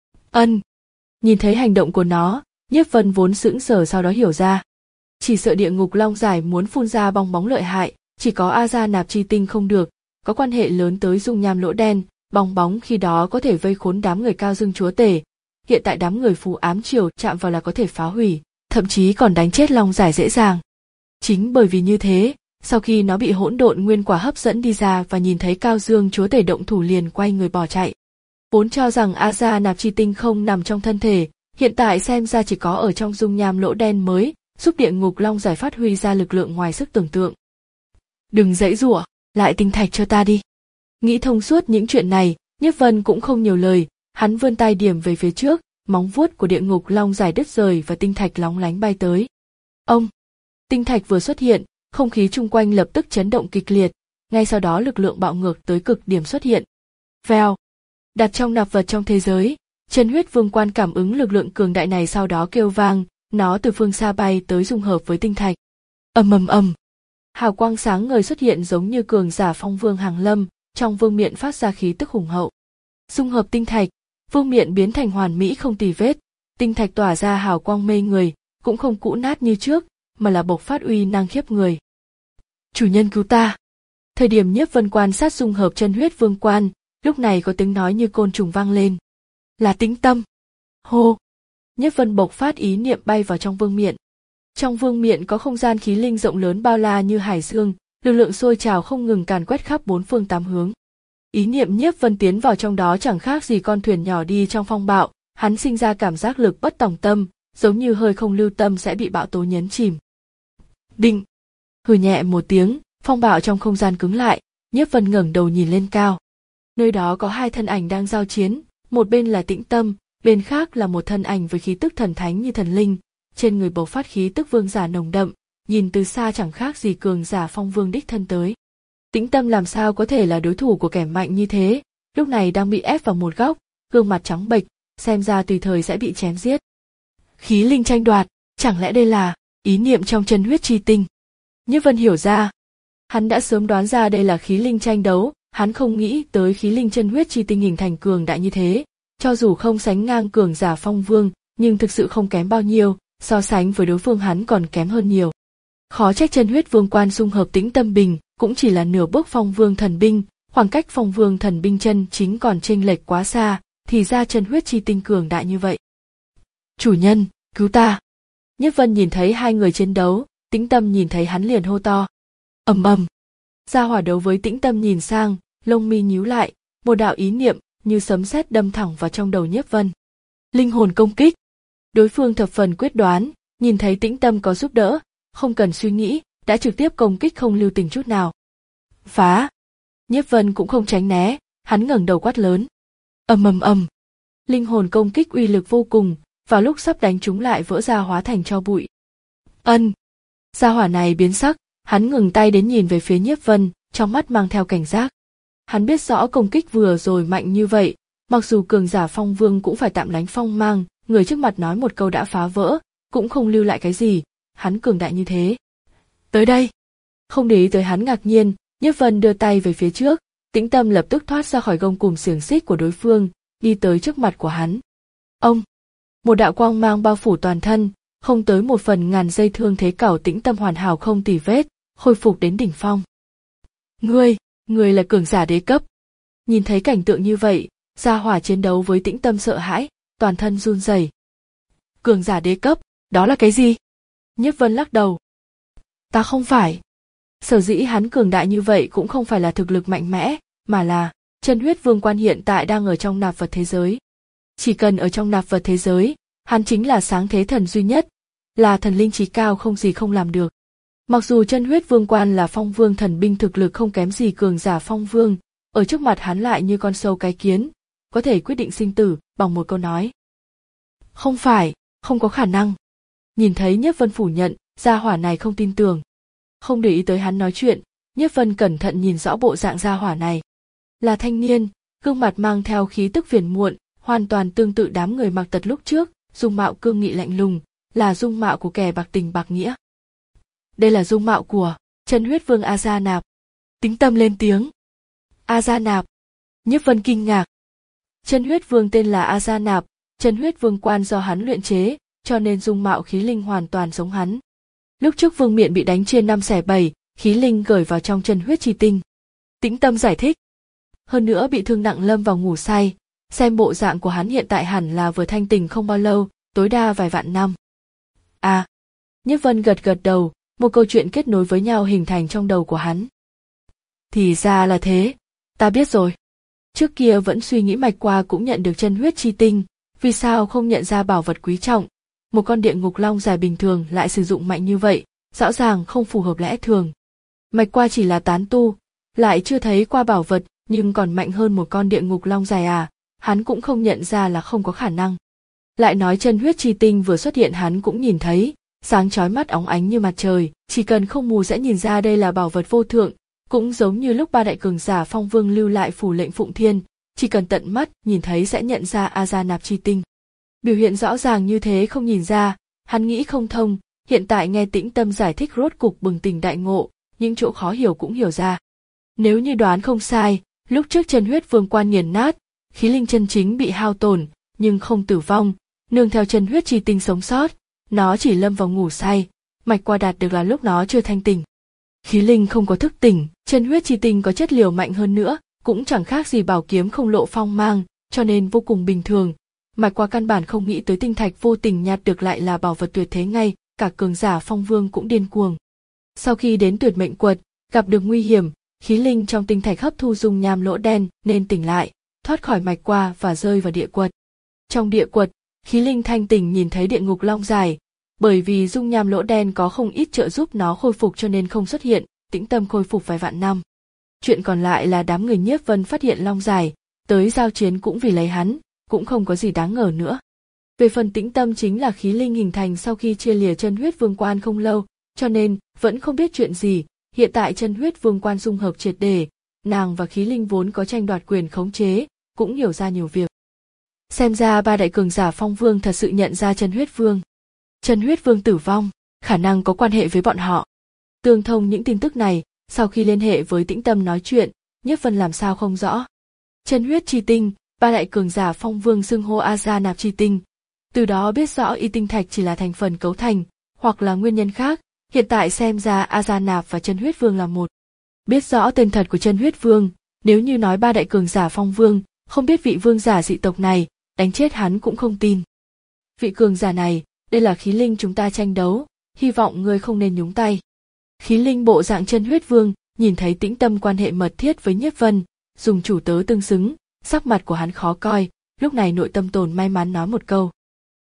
Ân! Nhìn thấy hành động của nó, Nhiếp Vân vốn sững sờ sau đó hiểu ra. Chỉ sợ địa ngục long giải muốn phun ra bong bóng lợi hại, chỉ có A Gia Nạp chi tinh không được, có quan hệ lớn tới dung nham lỗ đen, bong bóng khi đó có thể vây khốn đám người Cao Dương chúa tể. Hiện tại đám người phù ám triều chạm vào là có thể phá hủy, thậm chí còn đánh chết long giải dễ dàng. Chính bởi vì như thế, sau khi nó bị hỗn độn nguyên quả hấp dẫn đi ra và nhìn thấy Cao Dương chúa tể động thủ liền quay người bỏ chạy. Vốn cho rằng A Gia Nạp chi tinh không nằm trong thân thể, hiện tại xem ra chỉ có ở trong dung nham lỗ đen mới giúp địa ngục long giải phát huy ra lực lượng ngoài sức tưởng tượng. Đừng giãy giụa, lại tinh thạch cho ta đi. Nghĩ thông suốt những chuyện này, Nhiếp Vân cũng không nhiều lời, hắn vươn tay điểm về phía trước, móng vuốt của địa ngục long giải đứt rời và tinh thạch lóng lánh bay tới. Ông! Tinh thạch vừa xuất hiện, không khí chung quanh lập tức chấn động kịch liệt, ngay sau đó lực lượng bạo ngược tới cực điểm xuất hiện. Vèo! Đặt trong nạp vật trong thế giới, chân huyết vương quan cảm ứng lực lượng cường đại này sau đó kêu vang, nó từ phương xa bay tới dung hợp với tinh thạch. Ầm ầm ầm! Hào quang sáng ngời xuất hiện giống như cường giả phong vương hàng lâm, trong vương miện phát ra khí tức hùng hậu. Dung hợp tinh thạch, vương miện biến thành hoàn mỹ không tì vết, tinh thạch tỏa ra hào quang mê người, cũng không cũ nát như trước, mà là bộc phát uy năng khiếp người. Chủ nhân cứu ta. Thời điểm Nhiếp Vân quan sát dung hợp chân huyết vương quan, lúc này có tiếng nói như côn trùng vang lên. Là Tĩnh Tâm. Hô. Nhiếp Vân bộc phát ý niệm bay vào trong vương miện. Trong vương miện có không gian khí linh rộng lớn bao la như hải dương, lực lượng sôi trào không ngừng càn quét khắp bốn phương tám hướng. Ý niệm Nhiếp Vân tiến vào trong đó chẳng khác gì con thuyền nhỏ đi trong phong bạo, hắn sinh ra cảm giác lực bất tòng tâm, giống như hơi không lưu tâm sẽ bị bão tố nhấn chìm. Đinh. Hừ nhẹ một tiếng, phong bạo trong không gian cứng lại, Nhiếp Vân ngẩng đầu nhìn lên cao. Nơi đó có hai thân ảnh đang giao chiến, một bên là Tĩnh Tâm, bên khác là một thân ảnh với khí tức thần thánh như thần linh, trên người bộc phát khí tức vương giả nồng đậm, nhìn từ xa chẳng khác gì cường giả phong vương đích thân tới. Tĩnh Tâm làm sao có thể là đối thủ của kẻ mạnh như thế, lúc này đang bị ép vào một góc, gương mặt trắng bệch, xem ra tùy thời sẽ bị chém giết. Khí linh tranh đoạt, chẳng lẽ đây là ý niệm trong chân huyết chi tinh? Nhiếp Vân hiểu ra, hắn đã sớm đoán ra đây là khí linh tranh đấu, hắn không nghĩ tới khí linh chân huyết chi tinh hình thành cường đại như thế, cho dù không sánh ngang cường giả phong vương, nhưng thực sự không kém bao nhiêu, so sánh với đối phương hắn còn kém hơn nhiều. Khó trách chân huyết vương quan dung hợp Tĩnh Tâm bình, cũng chỉ là nửa bước phong vương thần binh, khoảng cách phong vương thần binh chân chính còn chênh lệch quá xa, thì ra chân huyết chi tinh cường đại như vậy. Chủ nhân, cứu ta. Nhiếp Vân nhìn thấy hai người chiến đấu, Tĩnh Tâm nhìn thấy hắn liền hô to. Ầm ầm. Gia hỏa đấu với Tĩnh Tâm nhìn sang, lông mi nhíu lại, một đạo ý niệm như sấm sét đâm thẳng vào trong đầu Nhiếp Vân. Linh hồn công kích. Đối phương thập phần quyết đoán, nhìn thấy Tĩnh Tâm có giúp đỡ, không cần suy nghĩ, đã trực tiếp công kích không lưu tình chút nào. Phá. Nhiếp Vân cũng không tránh né, hắn ngẩng đầu quát lớn. Ầm ầm ầm. Linh hồn công kích uy lực vô cùng, vào lúc sắp đánh chúng lại vỡ ra hóa thành tro bụi. Ân. Gia hỏa này biến sắc, hắn ngừng tay đến nhìn về phía Nhiếp Vân, trong mắt mang theo cảnh giác. Hắn biết rõ công kích vừa rồi mạnh như vậy, mặc dù cường giả phong vương cũng phải tạm lánh phong mang, người trước mặt nói một câu đã phá vỡ, cũng không lưu lại cái gì, hắn cường đại như thế. Tới đây. Không để ý tới hắn ngạc nhiên, Nhiếp Vân đưa tay về phía trước, Tĩnh Tâm lập tức thoát ra khỏi gông cùm xiềng xích của đối phương, đi tới trước mặt của hắn. Ông. Một đạo quang mang bao phủ toàn thân, không tới một phần ngàn giây thương thế cẩu Tĩnh Tâm hoàn hảo không tì vết, khôi phục đến đỉnh phong. Ngươi, ngươi là cường giả đế cấp. Nhìn thấy cảnh tượng như vậy, gia hỏa chiến đấu với Tĩnh Tâm sợ hãi, toàn thân run rẩy. Cường giả đế cấp, đó là cái gì? Nhiếp Vân lắc đầu. Ta không phải. Sở dĩ hắn cường đại như vậy cũng không phải là thực lực mạnh mẽ, mà là chân huyết vương quan hiện tại đang ở trong nạp vật thế giới. Chỉ cần ở trong nạp vật thế giới, hắn chính là sáng thế thần duy nhất, là thần linh trí cao không gì không làm được. Mặc dù chân huyết vương quan là phong vương thần binh thực lực không kém gì cường giả phong vương, ở trước mặt hắn lại như con sâu cái kiến, có thể quyết định sinh tử bằng một câu nói. Không phải, không có khả năng. Nhìn thấy Nhiếp Vân phủ nhận, gia hỏa này không tin tưởng. Không để ý tới hắn nói chuyện, Nhiếp Vân cẩn thận nhìn rõ bộ dạng gia hỏa này. Là thanh niên, gương mặt mang theo khí tức phiền muộn, hoàn toàn tương tự đám người mặc tật lúc trước, dung mạo cương nghị lạnh lùng, là dung mạo của kẻ bạc tình bạc nghĩa. Đây là dung mạo của chân huyết vương A Gia Nạp. Tĩnh Tâm lên tiếng. A Gia Nạp. Nhiếp Vân kinh ngạc. Chân huyết vương tên là A Gia Nạp, chân huyết vương quan do hắn luyện chế, cho nên dung mạo khí linh hoàn toàn giống hắn. Lúc trước vương miện bị đánh chia năm xẻ bảy, khí linh gửi vào trong chân huyết chi tinh. Tĩnh Tâm giải thích. Hơn nữa bị thương nặng lâm vào ngủ say, xem bộ dạng của hắn hiện tại hẳn là vừa thanh tỉnh không bao lâu, tối đa vài vạn năm. À. Nhiếp Vân gật gật đầu, một câu chuyện kết nối với nhau hình thành trong đầu của hắn. Thì ra là thế, ta biết rồi. Trước kia vẫn suy nghĩ mạch qua cũng nhận được chân huyết chi tinh, vì sao không nhận ra bảo vật quý trọng, một con địa ngục long dài bình thường lại sử dụng mạnh như vậy, rõ ràng không phù hợp lẽ thường. Mạch qua chỉ là tán tu, lại chưa thấy qua bảo vật, nhưng còn mạnh hơn một con địa ngục long dài à, hắn cũng không nhận ra là không có khả năng. Lại nói chân huyết chi tinh vừa xuất hiện hắn cũng nhìn thấy, sáng chói mắt óng ánh như mặt trời, chỉ cần không mù sẽ nhìn ra đây là bảo vật vô thượng, cũng giống như lúc ba đại cường giả phong vương lưu lại phủ lệnh Phụng Thiên, chỉ cần tận mắt nhìn thấy sẽ nhận ra A Gia Nạp chi tinh. Biểu hiện rõ ràng như thế không nhìn ra, hắn nghĩ không thông, hiện tại nghe Tĩnh Tâm giải thích rốt cục bừng tỉnh đại ngộ, những chỗ khó hiểu cũng hiểu ra. Nếu như đoán không sai, lúc trước chân huyết vương quan nghiền nát, khí linh chân chính bị hao tổn, nhưng không tử vong, Nương theo chân huyết chi tinh sống sót, nó chỉ lâm vào ngủ say, mạch qua đạt được là lúc nó chưa thanh tỉnh. Khí linh không có thức tỉnh, chân huyết chi tinh có chất liều mạnh hơn nữa, cũng chẳng khác gì bảo kiếm không lộ phong mang, cho nên vô cùng bình thường. Mạch qua căn bản không nghĩ tới tinh thạch vô tình nhặt được lại là bảo vật tuyệt thế, ngay cả cường giả phong vương cũng điên cuồng. Sau khi đến tuyệt mệnh quật, gặp được nguy hiểm, khí linh trong tinh thạch hấp thu dung nham lỗ đen nên tỉnh lại, thoát khỏi mạch qua và rơi vào địa quật. Trong địa quật, khí linh thanh tỉnh nhìn thấy địa ngục long dài, bởi vì dung nham lỗ đen có không ít trợ giúp nó khôi phục cho nên không xuất hiện, tĩnh tâm khôi phục vài vạn năm. Chuyện còn lại là đám người Nhiếp Vân phát hiện long dài, tới giao chiến cũng vì lấy hắn, cũng không có gì đáng ngờ nữa. Về phần tĩnh tâm chính là khí linh hình thành sau khi chia lìa chân huyết vương quan không lâu, cho nên vẫn không biết chuyện gì. Hiện tại chân huyết vương quan dung hợp triệt để, nàng và khí linh vốn có tranh đoạt quyền khống chế, cũng hiểu ra nhiều việc. Xem ra ba đại cường giả phong vương thật sự nhận ra chân huyết vương. Chân huyết vương tử vong, khả năng có quan hệ với bọn họ. Tương thông những tin tức này, sau khi liên hệ với tĩnh tâm nói chuyện, Nhiếp Vân làm sao không rõ. Chân huyết chi tinh, ba đại cường giả phong vương xưng hô A Gia Nạp chi tinh, từ đó biết rõ y tinh thạch chỉ là thành phần cấu thành, hoặc là nguyên nhân khác. Hiện tại xem ra A Gia Nạp và chân huyết vương là một. Biết rõ tên thật của chân huyết vương, nếu như nói ba đại cường giả phong vương, không biết vị vương giả dị tộc này, đánh chết hắn cũng không tin. Vị cường giả này, đây là khí linh chúng ta tranh đấu, hy vọng ngươi không nên nhúng tay. Khí linh bộ dạng chân huyết vương, nhìn thấy tĩnh tâm quan hệ mật thiết với Nhiếp Vân, dùng chủ tớ tương xứng, sắc mặt của hắn khó coi, lúc này nội tâm tồn may mắn nói một câu.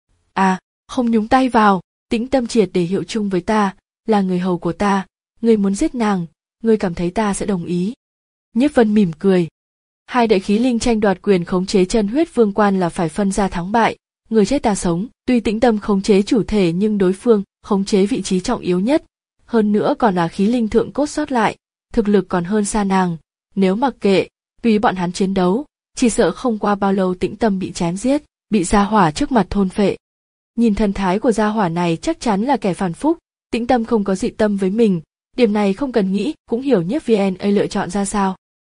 À, không nhúng tay vào, tĩnh tâm triệt để hiệu chung với ta, là người hầu của ta, ngươi muốn giết nàng, ngươi cảm thấy ta sẽ đồng ý. Nhiếp Vân mỉm cười. Hai đại khí linh tranh đoạt quyền khống chế chân huyết vương quan là phải phân ra thắng bại, người chết ta sống, tuy tĩnh tâm khống chế chủ thể nhưng đối phương khống chế vị trí trọng yếu nhất, hơn nữa còn là khí linh thượng cốt sót lại, thực lực còn hơn xa nàng, nếu mặc kệ, tùy bọn hắn chiến đấu, chỉ sợ không qua bao lâu tĩnh tâm bị chém giết, bị gia hỏa trước mặt thôn phệ. Nhìn thần thái của gia hỏa này chắc chắn là kẻ phản phúc, tĩnh tâm không có dị tâm với mình, điểm này không cần nghĩ, cũng hiểu Nhiếp vê en a lựa chọn ra sao.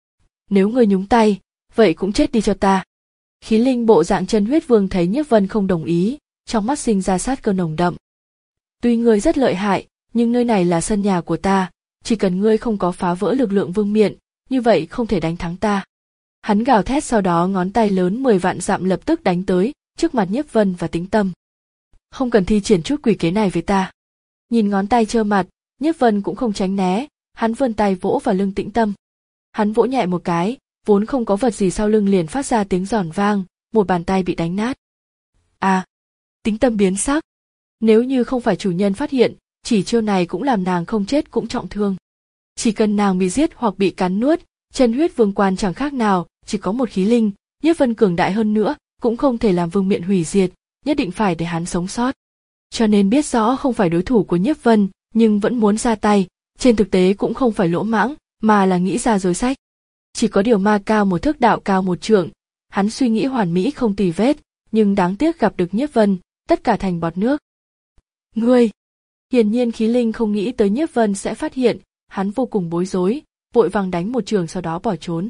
Nếu ngươi nhúng tay, vậy cũng chết đi cho ta. Khí linh bộ dạng chân huyết vương thấy Nhiếp Vân không đồng ý, trong mắt sinh ra sát cơ nồng đậm. Tuy ngươi rất lợi hại, nhưng nơi này là sân nhà của ta, chỉ cần ngươi không có phá vỡ lực lượng vương miện, như vậy không thể đánh thắng ta. Hắn gào thét, sau đó ngón tay lớn mười vạn dặm lập tức đánh tới, trước mặt Nhiếp Vân và tĩnh tâm. Không cần thi triển chút quỷ kế này với ta. Nhìn ngón tay trơ mặt, Nhiếp Vân cũng không tránh né, hắn vươn tay vỗ vào lưng tĩnh tâm. Hắn vỗ nhẹ một cái, vốn không có vật gì sau lưng liền phát ra tiếng giòn vang, một bàn tay bị đánh nát. À, tĩnh tâm biến sắc. Nếu như không phải chủ nhân phát hiện, chỉ chiêu này cũng làm nàng không chết cũng trọng thương. Chỉ cần nàng bị giết hoặc bị cắn nuốt, chân huyết vương quan chẳng khác nào, chỉ có một khí linh, Nhiếp Vân cường đại hơn nữa, cũng không thể làm vương miện hủy diệt, nhất định phải để hắn sống sót. Cho nên biết rõ không phải đối thủ của Nhiếp Vân, nhưng vẫn muốn ra tay, trên thực tế cũng không phải lỗ mãng, mà là nghĩ ra dối sách. Chỉ có điều ma cao một thước đạo cao một trượng, hắn suy nghĩ hoàn mỹ không tì vết, nhưng đáng tiếc gặp được Nhiếp Vân, tất cả thành bọt nước. Ngươi! Hiển nhiên khí linh không nghĩ tới Nhiếp Vân sẽ phát hiện, hắn vô cùng bối rối, vội vàng đánh một trường sau đó bỏ trốn.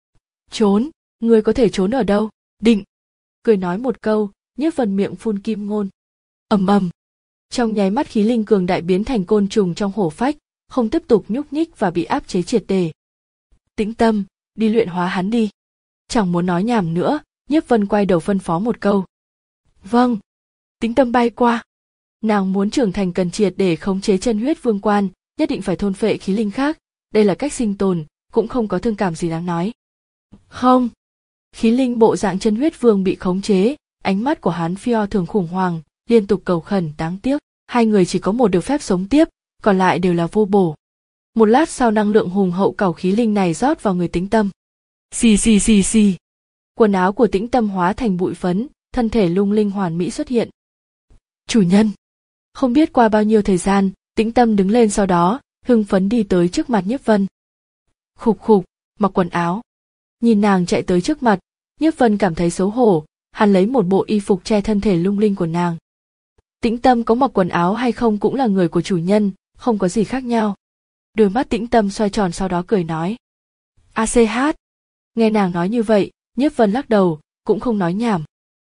Trốn? Ngươi có thể trốn ở đâu? Định! Cười nói một câu, Nhiếp Vân miệng phun kim ngôn. Ầm ầm! Trong nháy mắt khí linh cường đại biến thành côn trùng trong hổ phách, không tiếp tục nhúc nhích và bị áp chế triệt để. Tĩnh tâm, đi luyện hóa hắn đi. Chẳng muốn nói nhảm nữa, Nhiếp Vân quay đầu phân phó một câu. Vâng. Tĩnh tâm bay qua. Nàng muốn trưởng thành cần triệt để khống chế chân huyết vương quan, nhất định phải thôn phệ khí linh khác, đây là cách sinh tồn, cũng không có thương cảm gì đáng nói. Không. Khí linh bộ dạng chân huyết vương bị khống chế, ánh mắt của hắn phi thường khủng hoảng, liên tục cầu khẩn, đáng tiếc, hai người chỉ có một được phép sống tiếp, còn lại đều là vô bổ. Một lát sau năng lượng hùng hậu cẩu khí linh này rót vào người tĩnh tâm. Xì xì xì xì. Quần áo của tĩnh tâm hóa thành bụi phấn, thân thể lung linh hoàn mỹ xuất hiện. Chủ nhân. Không biết qua bao nhiêu thời gian, tĩnh tâm đứng lên sau đó, hưng phấn đi tới trước mặt Nhiếp Vân. Khục khục, mặc quần áo. Nhìn nàng chạy tới trước mặt, Nhiếp Vân cảm thấy xấu hổ, hắn lấy một bộ y phục che thân thể lung linh của nàng. Tĩnh tâm có mặc quần áo hay không cũng là người của chủ nhân, không có gì khác nhau. Đôi mắt tĩnh tâm xoay tròn sau đó cười nói. A C H. Nghe nàng nói như vậy, Nhiếp Vân lắc đầu, cũng không nói nhảm.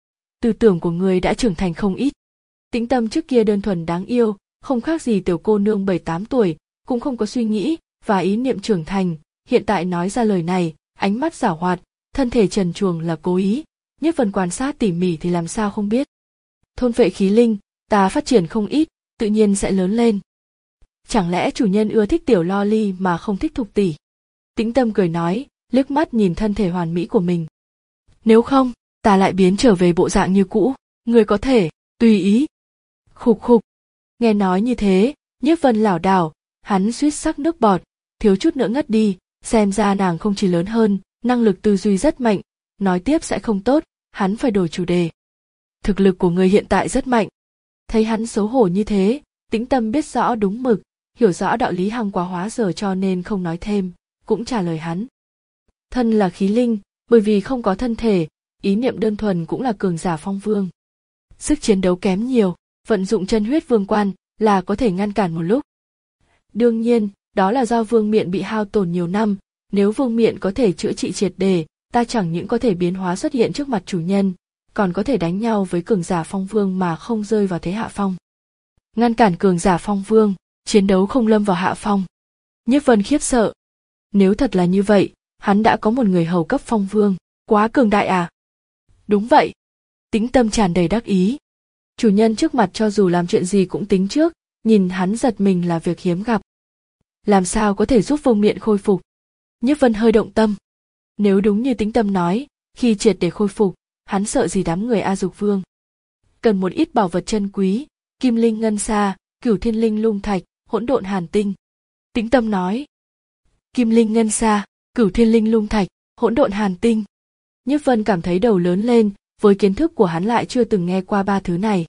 tư tưởng của ngươi đã trưởng thành không ít. Tĩnh Tâm trước kia đơn thuần đáng yêu, không khác gì tiểu cô nương bảy tám tuổi, cũng không có suy nghĩ và ý niệm trưởng thành, hiện tại nói ra lời này, ánh mắt giảo hoạt, thân thể trần truồng là cố ý, Nhiếp Vân quan sát tỉ mỉ thì làm sao không biết. Thôn vệ khí linh, ta phát triển không ít, tự nhiên sẽ lớn lên. Chẳng lẽ chủ nhân ưa thích tiểu loli mà không thích Thục tỷ? Tĩnh Tâm cười nói, liếc mắt nhìn thân thể hoàn mỹ của mình. Nếu không, ta lại biến trở về bộ dạng như cũ, người có thể, tùy ý. Khục khục. Nghe nói như thế, Nhiếp Vân lảo đảo, hắn suýt sắc nước bọt, thiếu chút nữa ngất đi, xem ra nàng không chỉ lớn hơn, năng lực tư duy rất mạnh, nói tiếp sẽ không tốt, hắn phải đổi chủ đề. Thực lực của người hiện tại rất mạnh. Thấy hắn xấu hổ như thế, Tĩnh Tâm biết rõ đúng mực, hiểu rõ đạo lý hăng quá hóa giờ cho nên không nói thêm, cũng trả lời hắn. Thân là khí linh, bởi vì không có thân thể, ý niệm đơn thuần cũng là cường giả phong vương. Sức chiến đấu kém nhiều, vận dụng chân huyết vương quan là có thể ngăn cản một lúc. Đương nhiên, đó là do vương miện bị hao tổn nhiều năm, nếu vương miện có thể chữa trị triệt để, ta chẳng những có thể biến hóa xuất hiện trước mặt chủ nhân, còn có thể đánh nhau với cường giả phong vương mà không rơi vào thế hạ phong. Ngăn cản cường giả phong vương, chiến đấu không lâm vào hạ phong. Nhiếp Vân khiếp sợ. Nếu thật là như vậy, hắn đã có một người hầu cấp phong vương, quá cường đại à? Đúng vậy. Tĩnh Tâm tràn đầy đắc ý. Chủ nhân trước mặt cho dù làm chuyện gì cũng tính trước, nhìn hắn giật mình là việc hiếm gặp. Làm sao có thể giúp vương miện khôi phục? Nhiếp Vân hơi động tâm. Nếu đúng như Tĩnh Tâm nói, khi triệt để khôi phục, hắn sợ gì đám người A Dục Vương. Cần một ít bảo vật chân quý, kim linh ngân sa, cửu thiên linh lung thạch, hỗn độn hàn tinh. Tĩnh Tâm nói. Kim linh ngân sa, cửu thiên linh lung thạch, hỗn độn hàn tinh. Nhiếp Vân cảm thấy đầu lớn lên, với kiến thức của hắn lại chưa từng nghe qua ba thứ này.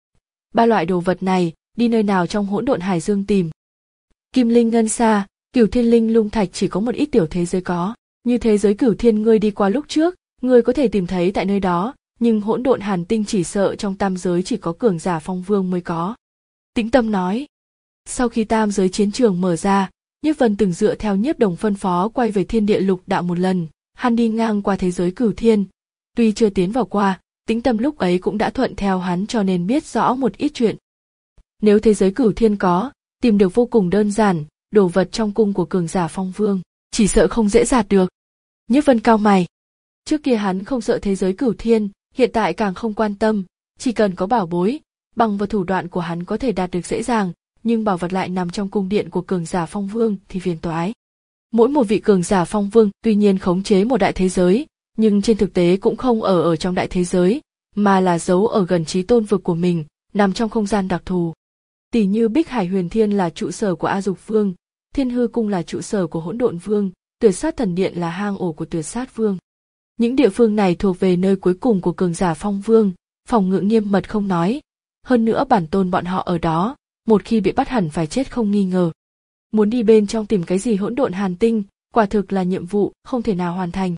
Ba loại đồ vật này, đi nơi nào trong hỗn độn hải dương tìm? Kim linh ngân sa, cửu thiên linh lung thạch chỉ có một ít tiểu thế giới có, như thế giới cửu thiên ngươi đi qua lúc trước, ngươi có thể tìm thấy tại nơi đó, nhưng hỗn độn hàn tinh chỉ sợ trong tam giới chỉ có cường giả phong vương mới có. Tĩnh Tâm nói. Sau khi tam giới chiến trường mở ra, Nhiếp Vân từng dựa theo Nhiếp Đồng phân phó quay về thiên địa lục đạo một lần, hắn đi ngang qua thế giới cửu thiên. Tuy chưa tiến vào qua, Tĩnh Tâm lúc ấy cũng đã thuận theo hắn cho nên biết rõ một ít chuyện. Nếu thế giới cửu thiên có, tìm được vô cùng đơn giản, đồ vật trong cung của cường giả phong vương, chỉ sợ không dễ dạt được. Nhiếp Vân cau mày. Trước kia hắn không sợ thế giới cửu thiên, hiện tại càng không quan tâm, chỉ cần có bảo bối, bằng vào thủ đoạn của hắn có thể đạt được dễ dàng, nhưng bảo vật lại nằm trong cung điện của cường giả phong vương thì phiền toái. Mỗi một vị cường giả phong vương tuy nhiên khống chế một đại thế giới, nhưng trên thực tế cũng không ở ở trong đại thế giới, mà là giấu ở gần chí tôn vực của mình, nằm trong không gian đặc thù. Tỷ như Bích Hải Huyền Thiên là trụ sở của A Dục Vương, Thiên Hư Cung là trụ sở của Hỗn Độn Vương, Tuyệt Sát Thần Điện là hang ổ của Tuyệt Sát Vương. Những địa phương này thuộc về nơi cuối cùng của cường giả phong vương, phòng ngự nghiêm mật không nói, hơn nữa bản tôn bọn họ ở đó, một khi bị bắt hẳn phải chết không nghi ngờ. Muốn đi bên trong tìm cái gì hỗn độn hàn tinh, quả thực là nhiệm vụ không thể nào hoàn thành.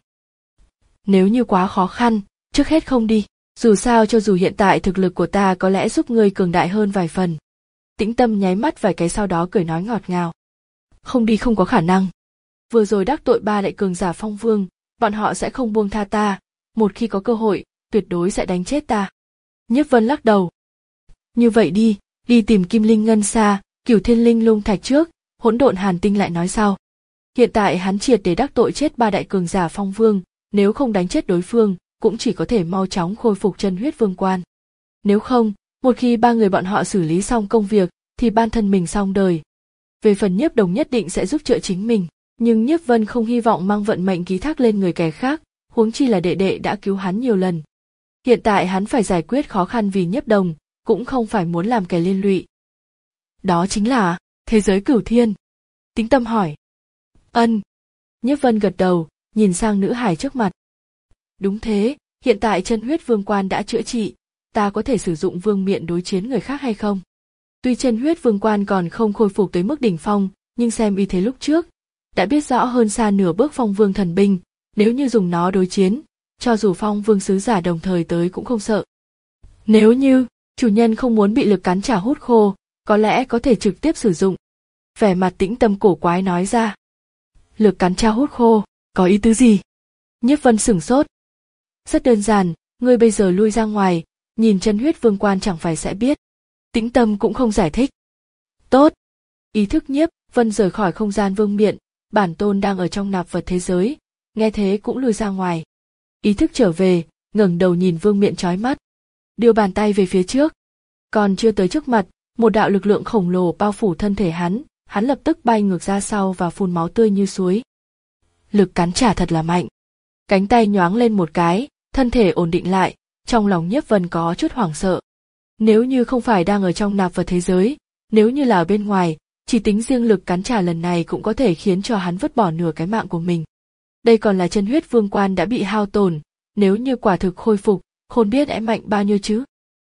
Nếu như quá khó khăn, trước hết không đi, dù sao cho dù hiện tại thực lực của ta có lẽ giúp ngươi cường đại hơn vài phần. Tĩnh Tâm nháy mắt vài cái sau đó cười nói ngọt ngào. Không đi không có khả năng. Vừa rồi đắc tội ba đại cường giả phong vương, bọn họ sẽ không buông tha ta, một khi có cơ hội, tuyệt đối sẽ đánh chết ta. Nhiếp Vân lắc đầu. Như vậy đi, đi tìm kim linh ngân sa, cửu thiên linh lung thạch trước, hỗn độn hàn tinh lại nói sau. Hiện tại hắn triệt để đắc tội chết ba đại cường giả phong vương, nếu không đánh chết đối phương, cũng chỉ có thể mau chóng khôi phục chân huyết vương quan. Nếu không, một khi ba người bọn họ xử lý xong công việc, thì ban thân mình xong đời. Về phần Nhiếp Đồng nhất định sẽ giúp trợ chính mình, nhưng Nhiếp Vân không hy vọng mang vận mệnh ký thác lên người kẻ khác, huống chi là đệ đệ đã cứu hắn nhiều lần. Hiện tại hắn phải giải quyết khó khăn vì Nhiếp Đồng, cũng không phải muốn làm kẻ liên lụy. Đó chính là thế giới cửu thiên. Tĩnh Tâm hỏi. Ân. Nhiếp Vân gật đầu, nhìn sang nữ hải trước mặt. Đúng thế, hiện tại chân huyết vương quan đã chữa trị, ta có thể sử dụng vương miện đối chiến người khác hay không? Tuy chân huyết vương quan còn không khôi phục tới mức đỉnh phong, nhưng xem uy thế lúc trước, đã biết rõ hơn xa nửa bước phong vương thần binh, nếu như dùng nó đối chiến, cho dù phong vương sứ giả đồng thời tới cũng không sợ. Nếu như chủ nhân không muốn bị lực cắn trả hút khô, có lẽ có thể trực tiếp sử dụng. Vẻ mặt Tĩnh Tâm cổ quái nói ra. Lực cắn tra hút khô, có ý tứ gì? Nhiếp Vân sửng sốt. Rất đơn giản, ngươi bây giờ lui ra ngoài, nhìn chân huyết vương quan chẳng phải sẽ biết. Tĩnh Tâm cũng không giải thích. Tốt. Ý thức Nhiếp Vân rời khỏi không gian vương miện, bản tôn đang ở trong nạp vật thế giới, nghe thế cũng lui ra ngoài. Ý thức trở về, ngẩng đầu nhìn vương miện chói mắt. Đưa bàn tay về phía trước. Còn chưa tới trước mặt, một đạo lực lượng khổng lồ bao phủ thân thể hắn, hắn lập tức bay ngược ra sau và phun máu tươi như suối. Lực cắn trả thật là mạnh. Cánh tay nhoáng lên một cái, thân thể ổn định lại, trong lòng Nhiếp Vân có chút hoảng sợ. Nếu như không phải đang ở trong nạp vật thế giới, nếu như là ở bên ngoài, chỉ tính riêng lực cắn trả lần này cũng có thể khiến cho hắn vứt bỏ nửa cái mạng của mình. Đây còn là chân huyết vương quan đã bị hao tổn, nếu như quả thực khôi phục, khôn biết sẽ mạnh bao nhiêu chứ.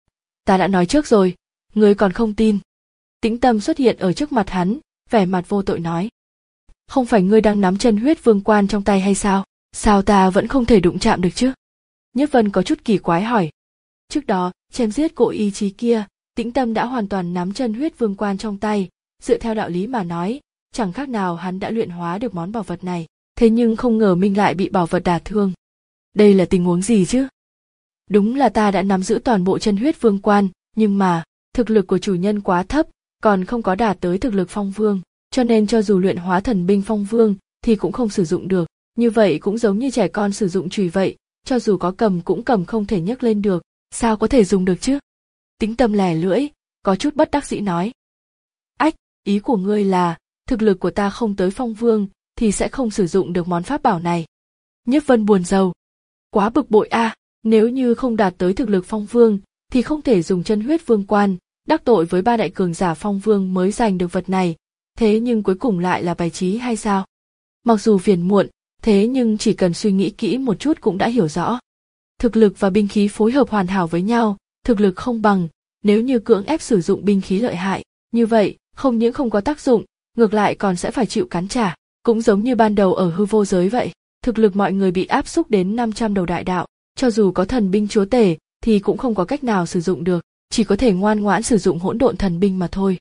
Ta đã nói trước rồi, ngươi còn không tin. Tĩnh Tâm xuất hiện ở trước mặt hắn, vẻ mặt vô tội nói. Không phải ngươi đang nắm chân huyết vương quan trong tay hay sao? Sao ta vẫn không thể đụng chạm được chứ? Nhiếp Vân có chút kỳ quái hỏi. Trước đó, chém giết cỗ ý chí kia, Tĩnh Tâm đã hoàn toàn nắm chân huyết vương quan trong tay, dựa theo đạo lý mà nói, chẳng khác nào hắn đã luyện hóa được món bảo vật này, thế nhưng không ngờ mình lại bị bảo vật đả thương. Đây là tình huống gì chứ? Đúng là ta đã nắm giữ toàn bộ chân huyết vương quan, nhưng mà, thực lực của chủ nhân quá thấp, còn không có đạt tới thực lực phong vương, cho nên cho dù luyện hóa thần binh phong vương thì cũng không sử dụng được, như vậy cũng giống như trẻ con sử dụng chùy vậy, cho dù có cầm cũng cầm không thể nhấc lên được, sao có thể dùng được chứ? Tĩnh Tâm lẻ lưỡi, có chút bất đắc dĩ nói. Ách, ý của ngươi là, thực lực của ta không tới phong vương, thì sẽ không sử dụng được món pháp bảo này. Nhiếp Vân buồn rầu. Quá bực bội a, à, nếu như không đạt tới thực lực phong vương, thì không thể dùng chân huyết vương quan, đắc tội với ba đại cường giả phong vương mới giành được vật này, thế nhưng cuối cùng lại là bài trí hay sao? Mặc dù phiền muộn, thế nhưng chỉ cần suy nghĩ kỹ một chút cũng đã hiểu rõ. Thực lực và binh khí phối hợp hoàn hảo với nhau, thực lực không bằng, nếu như cưỡng ép sử dụng binh khí lợi hại, như vậy, không những không có tác dụng, ngược lại còn sẽ phải chịu cắn trả, cũng giống như ban đầu ở hư vô giới vậy. Thực lực mọi người bị áp xúc đến năm trăm đầu đại đạo, cho dù có thần binh chúa tể thì cũng không có cách nào sử dụng được, chỉ có thể ngoan ngoãn sử dụng hỗn độn thần binh mà thôi.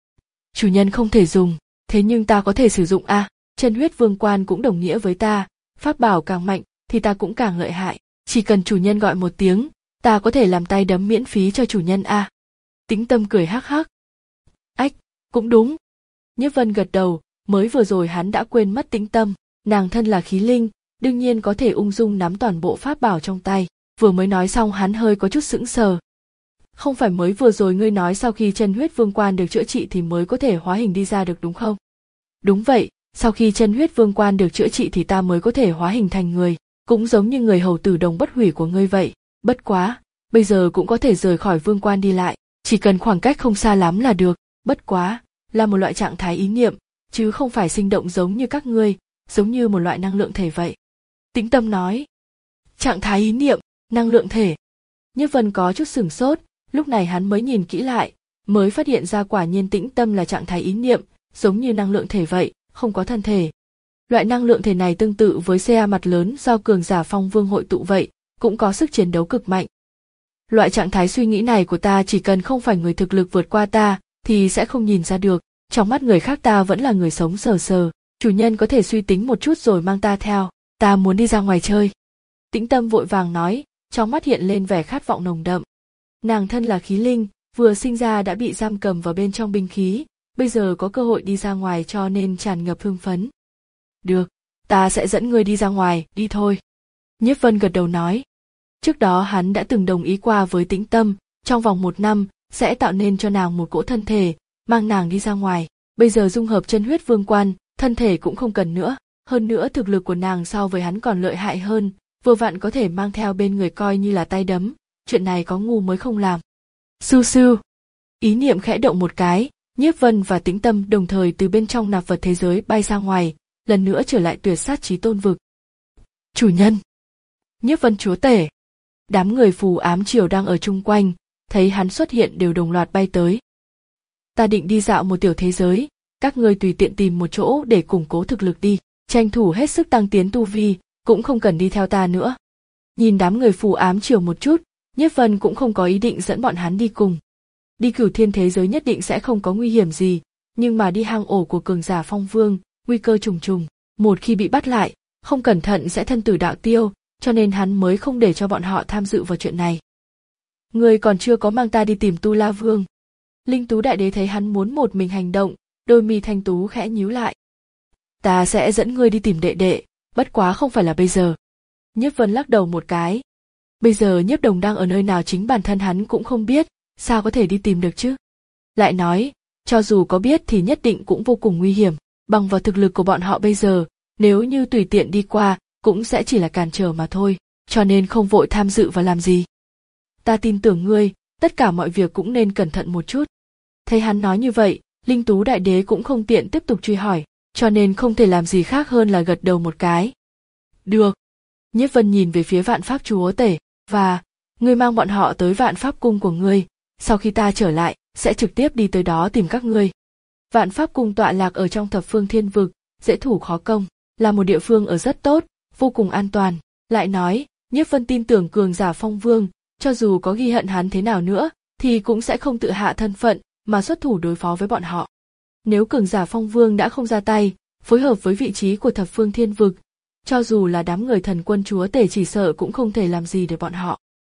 Chủ nhân không thể dùng, thế nhưng ta có thể sử dụng a, à, chân huyết vương quan cũng đồng nghĩa với ta, pháp bảo càng mạnh thì ta cũng càng lợi hại, chỉ cần chủ nhân gọi một tiếng, ta có thể làm tay đấm miễn phí cho chủ nhân a. À. Tĩnh Tâm cười hắc hắc. Ách, cũng đúng. Nhiếp Vân gật đầu, mới vừa rồi hắn đã quên mất Tĩnh Tâm, nàng thân là khí linh, đương nhiên có thể ung dung nắm toàn bộ pháp bảo trong tay, vừa mới nói xong hắn hơi có chút sững sờ. Không phải mới vừa rồi ngươi nói sau khi chân huyết vương quan được chữa trị thì mới có thể hóa hình đi ra được đúng không? Đúng vậy, sau khi chân huyết vương quan được chữa trị thì ta mới có thể hóa hình thành người, cũng giống như người hầu tử đồng bất hủy của ngươi vậy, bất quá, bây giờ cũng có thể rời khỏi vương quan đi lại, chỉ cần khoảng cách không xa lắm là được, bất quá, là một loại trạng thái ý niệm, chứ không phải sinh động giống như các ngươi, giống như một loại năng lượng thể vậy. Tĩnh Tâm nói. Trạng thái ý niệm, năng lượng thể. Nhiếp Vân có chút sửng sốt, lúc này hắn mới nhìn kỹ lại, mới phát hiện ra quả nhiên Tĩnh Tâm là trạng thái ý niệm, giống như năng lượng thể vậy, không có thân thể. Loại năng lượng thể này tương tự với xê a mặt lớn do cường giả phong vương hội tụ vậy, cũng có sức chiến đấu cực mạnh. Loại trạng thái suy nghĩ này của ta chỉ cần không phải người thực lực vượt qua ta, thì sẽ không nhìn ra được, trong mắt người khác ta vẫn là người sống sờ sờ, chủ nhân có thể suy tính một chút rồi mang ta theo, ta muốn đi ra ngoài chơi. Tĩnh Tâm vội vàng nói, trong mắt hiện lên vẻ khát vọng nồng đậm. Nàng thân là khí linh, vừa sinh ra đã bị giam cầm vào bên trong binh khí, bây giờ có cơ hội đi ra ngoài cho nên tràn ngập hưng phấn. Được, ta sẽ dẫn ngươi đi ra ngoài, đi thôi. Nhiếp Vân gật đầu nói. Trước đó hắn đã từng đồng ý qua với Tĩnh Tâm, trong vòng một năm, sẽ tạo nên cho nàng một cỗ thân thể, mang nàng đi ra ngoài, bây giờ dung hợp chân huyết vương quan, thân thể cũng không cần nữa, hơn nữa thực lực của nàng so với hắn còn lợi hại hơn, vừa vặn có thể mang theo bên người coi như là tay đấm, chuyện này có ngu mới không làm. Su su. Ý niệm khẽ động một cái, Nhiếp Vân và Tĩnh Tâm đồng thời từ bên trong nạp vật thế giới bay ra ngoài, lần nữa trở lại tuyệt sát chí tôn vực. Chủ nhân. Nhiếp Vân chúa tể. Đám người phù ám triều đang ở chung quanh, thấy hắn xuất hiện đều đồng loạt bay tới. Ta định đi dạo một tiểu thế giới, các ngươi tùy tiện tìm một chỗ để củng cố thực lực đi, tranh thủ hết sức tăng tiến tu vi, cũng không cần đi theo ta nữa. Nhìn đám người phù ám triều một chút, Nhiếp Vân cũng không có ý định dẫn bọn hắn đi cùng. Đi Cửu Thiên thế giới nhất định sẽ không có nguy hiểm gì, nhưng mà đi hang ổ của cường giả phong vương, nguy cơ trùng trùng, một khi bị bắt lại, không cẩn thận sẽ thân tử đạo tiêu, cho nên hắn mới không để cho bọn họ tham dự vào chuyện này. Ngươi còn chưa có mang ta đi tìm Tu La Vương. Linh Tú Đại Đế thấy hắn muốn một mình hành động, đôi mi thanh tú khẽ nhíu lại. Ta sẽ dẫn ngươi đi tìm đệ đệ, bất quá không phải là bây giờ. Nhiếp Vân lắc đầu một cái. Bây giờ Nhiếp Đồng đang ở nơi nào chính bản thân hắn cũng không biết, sao có thể đi tìm được chứ? Lại nói, cho dù có biết thì nhất định cũng vô cùng nguy hiểm, bằng vào thực lực của bọn họ bây giờ, nếu như tùy tiện đi qua, cũng sẽ chỉ là cản trở mà thôi, cho nên không vội tham dự và làm gì. Ta tin tưởng ngươi, tất cả mọi việc cũng nên cẩn thận một chút. Thấy hắn nói như vậy, Linh Tú Đại Đế cũng không tiện tiếp tục truy hỏi, cho nên không thể làm gì khác hơn là gật đầu một cái. Được. Nhiếp Vân nhìn về phía Vạn Pháp Chúa Tể, và, ngươi mang bọn họ tới Vạn Pháp Cung của ngươi, sau khi ta trở lại, sẽ trực tiếp đi tới đó tìm các ngươi. Vạn Pháp Cung tọa lạc ở trong thập phương thiên vực, dễ thủ khó công, là một địa phương ở rất tốt, vô cùng an toàn. Lại nói, Nhiếp Vân tin tưởng cường giả Phong Vương, cho dù có ghi hận hắn thế nào nữa, thì cũng sẽ không tự hạ thân phận, mà xuất thủ đối phó với bọn họ. Nếu cường giả Phong Vương đã không ra tay, phối hợp với vị trí của thập phương thiên vực, cho dù là đám người thần quân chúa tể chỉ sợ cũng không thể làm gì để bọn họ.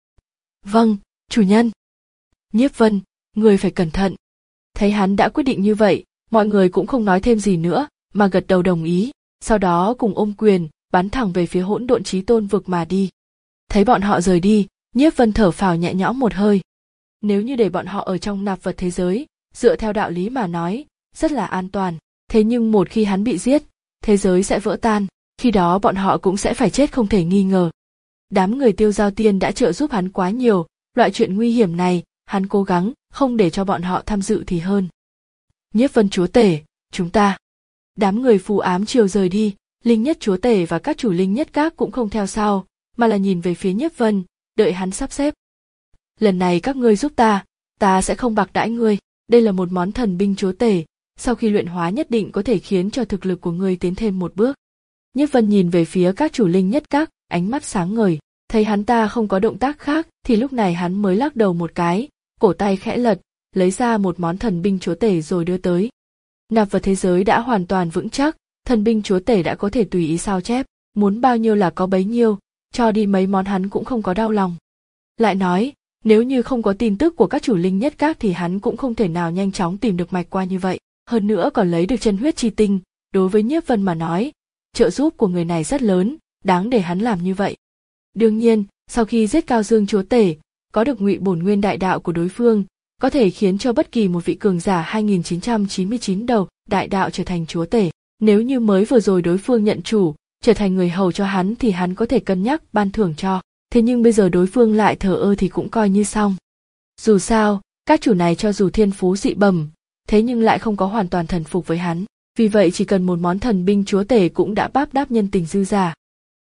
Vâng, chủ nhân. Nhiếp Vân, người phải cẩn thận. Thấy hắn đã quyết định như vậy, mọi người cũng không nói thêm gì nữa, mà gật đầu đồng ý, sau đó cùng ôm quyền, bắn thẳng về phía hỗn độn chí tôn vực mà đi. Thấy bọn họ rời đi, Nhiếp Vân thở phào nhẹ nhõm một hơi. Nếu như để bọn họ ở trong nạp vật thế giới, dựa theo đạo lý mà nói, rất là an toàn, thế nhưng một khi hắn bị giết, thế giới sẽ vỡ tan, khi đó bọn họ cũng sẽ phải chết không thể nghi ngờ. Đám người Tiêu Giao Tiên đã trợ giúp hắn quá nhiều, loại chuyện nguy hiểm này, hắn cố gắng không để cho bọn họ tham dự thì hơn. Nhiếp Vân chúa tể, chúng ta. Đám người phù ám triều rời đi, Linh Nhất chúa tể và các chủ Linh Nhất các cũng không theo sau, mà là nhìn về phía Nhiếp Vân, đợi hắn sắp xếp. Lần này các ngươi giúp ta, ta sẽ không bạc đãi ngươi, đây là một món thần binh chúa tể, sau khi luyện hóa nhất định có thể khiến cho thực lực của ngươi tiến thêm một bước. Nhiếp Vân nhìn về phía các chủ Linh Nhất các, ánh mắt sáng ngời, thấy hắn ta không có động tác khác thì lúc này hắn mới lắc đầu một cái, cổ tay khẽ lật, lấy ra một món thần binh chúa tể rồi đưa tới. Nạp vật thế giới đã hoàn toàn vững chắc, thần binh chúa tể đã có thể tùy ý sao chép, muốn bao nhiêu là có bấy nhiêu, cho đi mấy món hắn cũng không có đau lòng. Lại nói, nếu như không có tin tức của các chủ Linh Nhất các thì hắn cũng không thể nào nhanh chóng tìm được mạch qua như vậy, hơn nữa còn lấy được chân huyết chi tinh, đối với Nhiếp Vân mà nói, trợ giúp của người này rất lớn, đáng để hắn làm như vậy. Đương nhiên, sau khi giết Cao Dương chúa tể, có được ngụy bổn nguyên đại đạo của đối phương, có thể khiến cho bất kỳ một vị cường giả hai nghìn chín trăm chín mươi chín đầu đại đạo trở thành chúa tể. Nếu như mới vừa rồi đối phương nhận chủ, trở thành người hầu cho hắn thì hắn có thể cân nhắc ban thưởng cho, thế nhưng bây giờ đối phương lại thờ ơ thì cũng coi như xong. Dù sao, các chủ này cho dù thiên phú dị bẩm, thế nhưng lại không có hoàn toàn thần phục với hắn, vì vậy chỉ cần một món thần binh chúa tể cũng đã báp đáp nhân tình dư giả.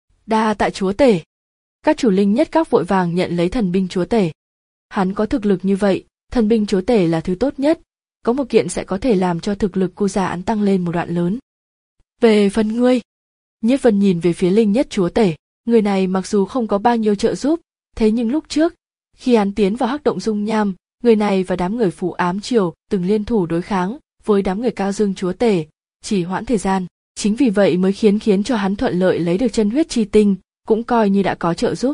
Đa tạ chúa tể. Các chủ Linh Nhất các vội vàng nhận lấy thần binh chúa tể. Hắn có thực lực như vậy, thần binh chúa tể là thứ tốt nhất, có một kiện sẽ có thể làm cho thực lực cô già hắn tăng lên một đoạn lớn. Về phần ngươi, Nhiếp Vân nhìn về phía Linh Nhất chúa tể, người này mặc dù không có bao nhiêu trợ giúp, thế nhưng lúc trước, khi hắn tiến vào hắc động dung nham, người này và đám người phù ám triều từng liên thủ đối kháng với đám người Cao Dương chúa tể, chỉ hoãn thời gian, chính vì vậy mới khiến khiến cho hắn thuận lợi lấy được chân huyết chi tinh, cũng coi như đã có trợ giúp.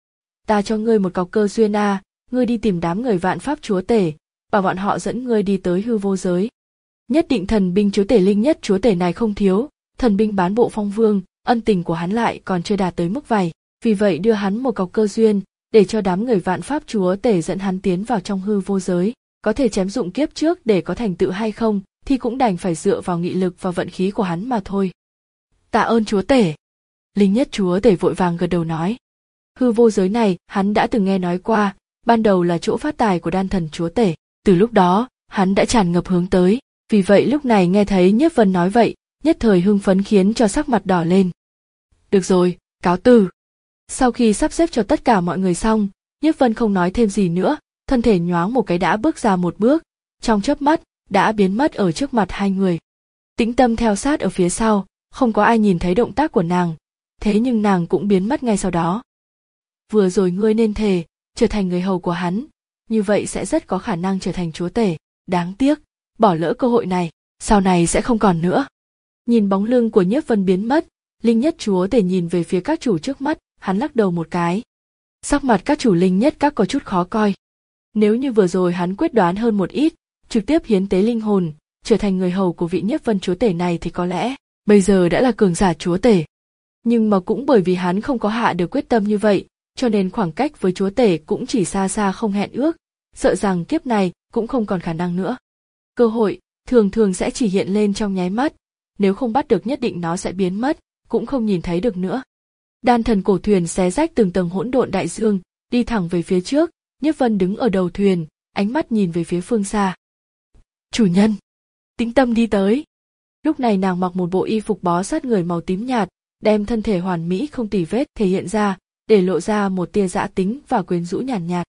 Ta cho ngươi một cọc cơ duyên a, ngươi đi tìm đám người Vạn Pháp chúa tể, bảo bọn họ dẫn ngươi đi tới hư vô giới. Nhất định thần binh chúa tể Linh Nhất chúa tể này không thiếu, thần binh bán bộ Phong Vương, ân tình của hắn lại còn chưa đạt tới mức vầy, vì vậy đưa hắn một cọc cơ duyên, để cho đám người Vạn Pháp chúa tể dẫn hắn tiến vào trong hư vô giới, có thể chém dụng kiếp trước để có thành tựu hay không, thì cũng đành phải dựa vào nghị lực và vận khí của hắn mà thôi. Tạ ơn chúa tể. Linh Nhất chúa tể vội vàng gật đầu nói. Hư vô giới này hắn đã từng nghe nói qua, ban đầu là chỗ phát tài của đan thần chúa tể, từ lúc đó hắn đã tràn ngập hướng tới, vì vậy lúc này nghe thấy Nhiếp Vân nói vậy, nhất thời hưng phấn khiến cho sắc mặt đỏ lên. Được rồi, cáo từ. Sau khi sắp xếp cho tất cả mọi người xong, Nhiếp Vân không nói thêm gì nữa, thân thể nhoáng một cái đã bước ra một bước, trong chớp mắt đã biến mất ở trước mặt hai người. Tĩnh Tâm theo sát ở phía sau, không có ai nhìn thấy động tác của nàng, thế nhưng nàng cũng biến mất ngay sau đó. Vừa rồi ngươi nên thề, trở thành người hầu của hắn, như vậy sẽ rất có khả năng trở thành chúa tể, đáng tiếc, bỏ lỡ cơ hội này, sau này sẽ không còn nữa. Nhìn bóng lưng của Nhiếp Vân biến mất, Linh Nhất chúa tể nhìn về phía các chủ trước mắt, hắn lắc đầu một cái. Sắc mặt các chủ Linh Nhất các có chút khó coi, Nếu như vừa rồi hắn quyết đoán hơn một ít, trực tiếp hiến tế linh hồn, trở thành người hầu của vị Nhiếp Vân chúa tể này thì có lẽ bây giờ đã là cường giả chúa tể. Nhưng mà cũng bởi vì hắn không có hạ được quyết tâm như vậy, cho nên khoảng cách với chúa tể cũng chỉ xa xa không hẹn ước, sợ rằng kiếp này cũng không còn khả năng nữa. Cơ hội thường thường sẽ chỉ hiện lên trong nháy mắt, nếu không bắt được nhất định nó sẽ biến mất, cũng không nhìn thấy được nữa. Đan thần cổ thuyền xé rách từng tầng hỗn độn đại dương, đi thẳng về phía trước, Nhiếp Vân đứng ở đầu thuyền, ánh mắt nhìn về phía phương xa. Chủ nhân! Tĩnh Tâm đi tới. Lúc này nàng mặc một bộ y phục bó sát người màu tím nhạt, đem thân thể hoàn mỹ không tì vết thể hiện ra, để lộ ra một tia dã tính và quyến rũ nhàn nhạt, nhạt.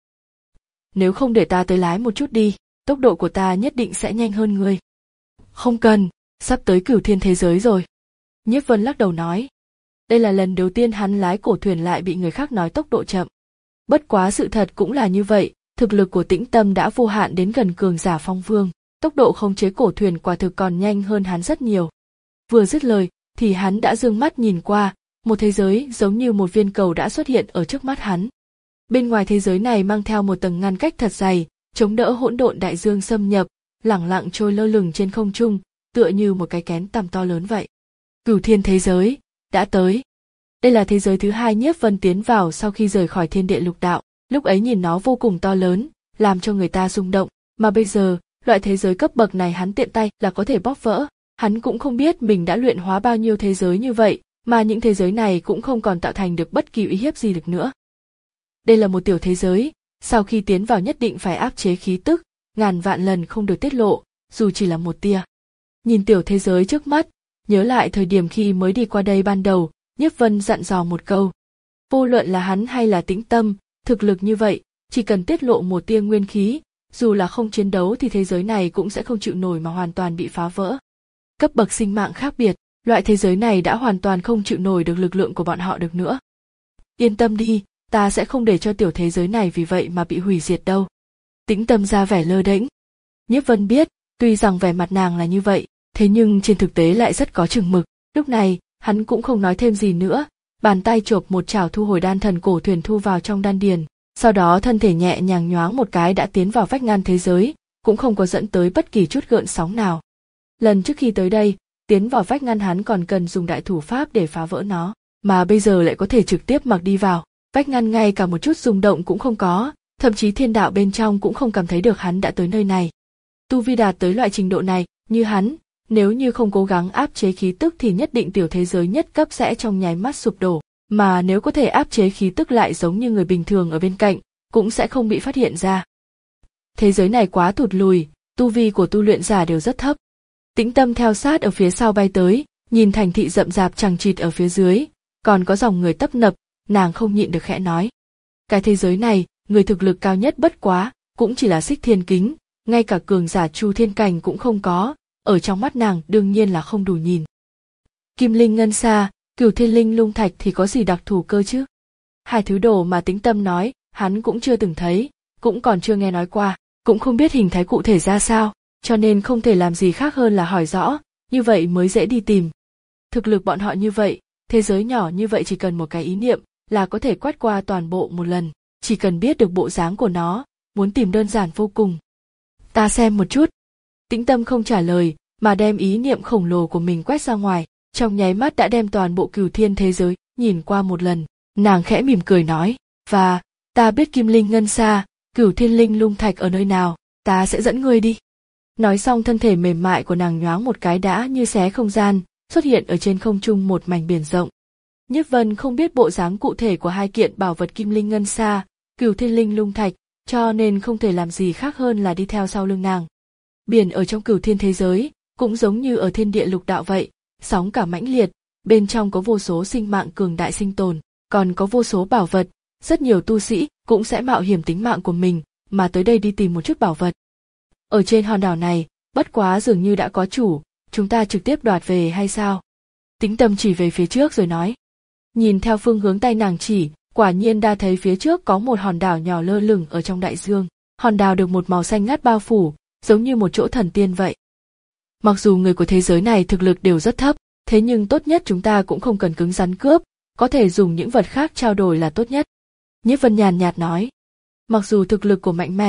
Nếu không để ta tới lái một chút đi, tốc độ của ta nhất định sẽ nhanh hơn ngươi. Không cần, sắp tới cửu thiên thế giới rồi. Nhiếp Vân lắc đầu nói. Đây là lần đầu tiên hắn lái cổ thuyền lại bị người khác nói tốc độ chậm. Bất quá sự thật cũng là như vậy, thực lực của Tĩnh Tâm đã vô hạn đến gần cường giả phong vương, tốc độ khống chế cổ thuyền quả thực còn nhanh hơn hắn rất nhiều. Vừa dứt lời, thì hắn đã dương mắt nhìn qua, một thế giới giống như một viên cầu đã xuất hiện ở trước mắt hắn. Bên ngoài thế giới này mang theo một tầng ngăn cách thật dày, chống đỡ hỗn độn đại dương xâm nhập, lẳng lặng trôi lơ lửng trên không trung, tựa như một cái kén tằm to lớn vậy. Cửu thiên thế giới đã tới. Đây là thế giới thứ hai Nhiếp Vân tiến vào sau khi rời khỏi thiên địa lục đạo, lúc ấy nhìn nó vô cùng to lớn, làm cho người ta rung động, mà bây giờ, loại thế giới cấp bậc này hắn tiện tay là có thể bóp vỡ. Hắn cũng không biết mình đã luyện hóa bao nhiêu thế giới như vậy, mà những thế giới này cũng không còn tạo thành được bất kỳ uy hiếp gì được nữa. Đây là một tiểu thế giới, sau khi tiến vào nhất định phải áp chế khí tức, ngàn vạn lần không được tiết lộ, dù chỉ là một tia. Nhìn tiểu thế giới trước mắt, nhớ lại thời điểm khi mới đi qua đây ban đầu, Nhiếp Vân dặn dò một câu. Vô luận là hắn hay là Tĩnh Tâm, thực lực như vậy, chỉ cần tiết lộ một tia nguyên khí, dù là không chiến đấu thì thế giới này cũng sẽ không chịu nổi mà hoàn toàn bị phá vỡ. Cấp bậc sinh mạng khác biệt, loại thế giới này đã hoàn toàn không chịu nổi được lực lượng của bọn họ được nữa. Yên tâm đi, ta sẽ không để cho tiểu thế giới này vì vậy mà bị hủy diệt đâu. Tĩnh Tâm ra vẻ lơ đễnh. Nhiếp Vân biết, tuy rằng vẻ mặt nàng là như vậy, thế nhưng trên thực tế lại rất có chừng mực. Lúc này, hắn cũng không nói thêm gì nữa, bàn tay chộp một chảo thu hồi đan thần cổ thuyền thu vào trong đan điền, sau đó thân thể nhẹ nhàng nhoáng một cái đã tiến vào vách ngăn thế giới, cũng không có dẫn tới bất kỳ chút gợn sóng nào. Lần trước khi tới đây, tiến vào vách ngăn hắn còn cần dùng đại thủ pháp để phá vỡ nó, mà bây giờ lại có thể trực tiếp mặc đi vào, vách ngăn ngay cả một chút rung động cũng không có, thậm chí thiên đạo bên trong cũng không cảm thấy được hắn đã tới nơi này. Tu vi đạt tới loại trình độ này, như hắn, nếu như không cố gắng áp chế khí tức thì nhất định tiểu thế giới nhất cấp sẽ trong nháy mắt sụp đổ, mà nếu có thể áp chế khí tức lại giống như người bình thường ở bên cạnh, cũng sẽ không bị phát hiện ra. Thế giới này quá thụt lùi, tu vi của tu luyện giả đều rất thấp. Tĩnh Tâm theo sát ở phía sau bay tới, nhìn thành thị rậm rạp chằng chịt ở phía dưới, còn có dòng người tấp nập, nàng không nhịn được khẽ nói. Cái thế giới này, người thực lực cao nhất bất quá, cũng chỉ là Xích Thiên Kính, ngay cả cường giả Chu Thiên Cảnh cũng không có, ở trong mắt nàng đương nhiên là không đủ nhìn. Kim Linh Ngân Sa, Cửu Thiên Linh Lung Thạch thì có gì đặc thù cơ chứ? Hai thứ đồ mà Tĩnh Tâm nói, hắn cũng chưa từng thấy, cũng còn chưa nghe nói qua, cũng không biết hình thái cụ thể ra sao, cho nên không thể làm gì khác hơn là hỏi rõ, như vậy mới dễ đi tìm. Thực lực bọn họ như vậy, thế giới nhỏ như vậy chỉ cần một cái ý niệm là có thể quét qua toàn bộ một lần, chỉ cần biết được bộ dáng của nó, muốn tìm đơn giản vô cùng. Ta xem một chút. Tĩnh Tâm không trả lời, mà đem ý niệm khổng lồ của mình quét ra ngoài, trong nháy mắt đã đem toàn bộ cửu thiên thế giới nhìn qua một lần, nàng khẽ mỉm cười nói, và, ta biết Kim Linh Ngân Sa, Cửu Thiên Linh Lung Thạch ở nơi nào, ta sẽ dẫn ngươi đi. Nói xong thân thể mềm mại của nàng nhoáng một cái đã như xé không gian, xuất hiện ở trên không trung một mảnh biển rộng. Nhiếp Vân không biết bộ dáng cụ thể của hai kiện bảo vật Kim Linh Ngân Sa, Cửu Thiên Linh Lung Thạch, cho nên không thể làm gì khác hơn là đi theo sau lưng nàng. Biển ở trong cửu thiên thế giới, cũng giống như ở thiên địa lục đạo vậy, sóng cả mãnh liệt, bên trong có vô số sinh mạng cường đại sinh tồn, còn có vô số bảo vật, rất nhiều tu sĩ cũng sẽ mạo hiểm tính mạng của mình, mà tới đây đi tìm một chút bảo vật. Ở trên hòn đảo này, bất quá dường như đã có chủ, chúng ta trực tiếp đoạt về hay sao? Tĩnh Tâm chỉ về phía trước rồi nói. Nhìn theo phương hướng tay nàng chỉ, quả nhiên đã thấy phía trước có một hòn đảo nhỏ lơ lửng ở trong đại dương, hòn đảo được một màu xanh ngắt bao phủ, giống như một chỗ thần tiên vậy. Mặc dù người của thế giới này thực lực đều rất thấp, thế nhưng tốt nhất chúng ta cũng không cần cứng rắn cướp, có thể dùng những vật khác trao đổi là tốt nhất. Nhiếp Vân nhàn nhạt nói. Mặc dù thực lực của mạnh mẽ,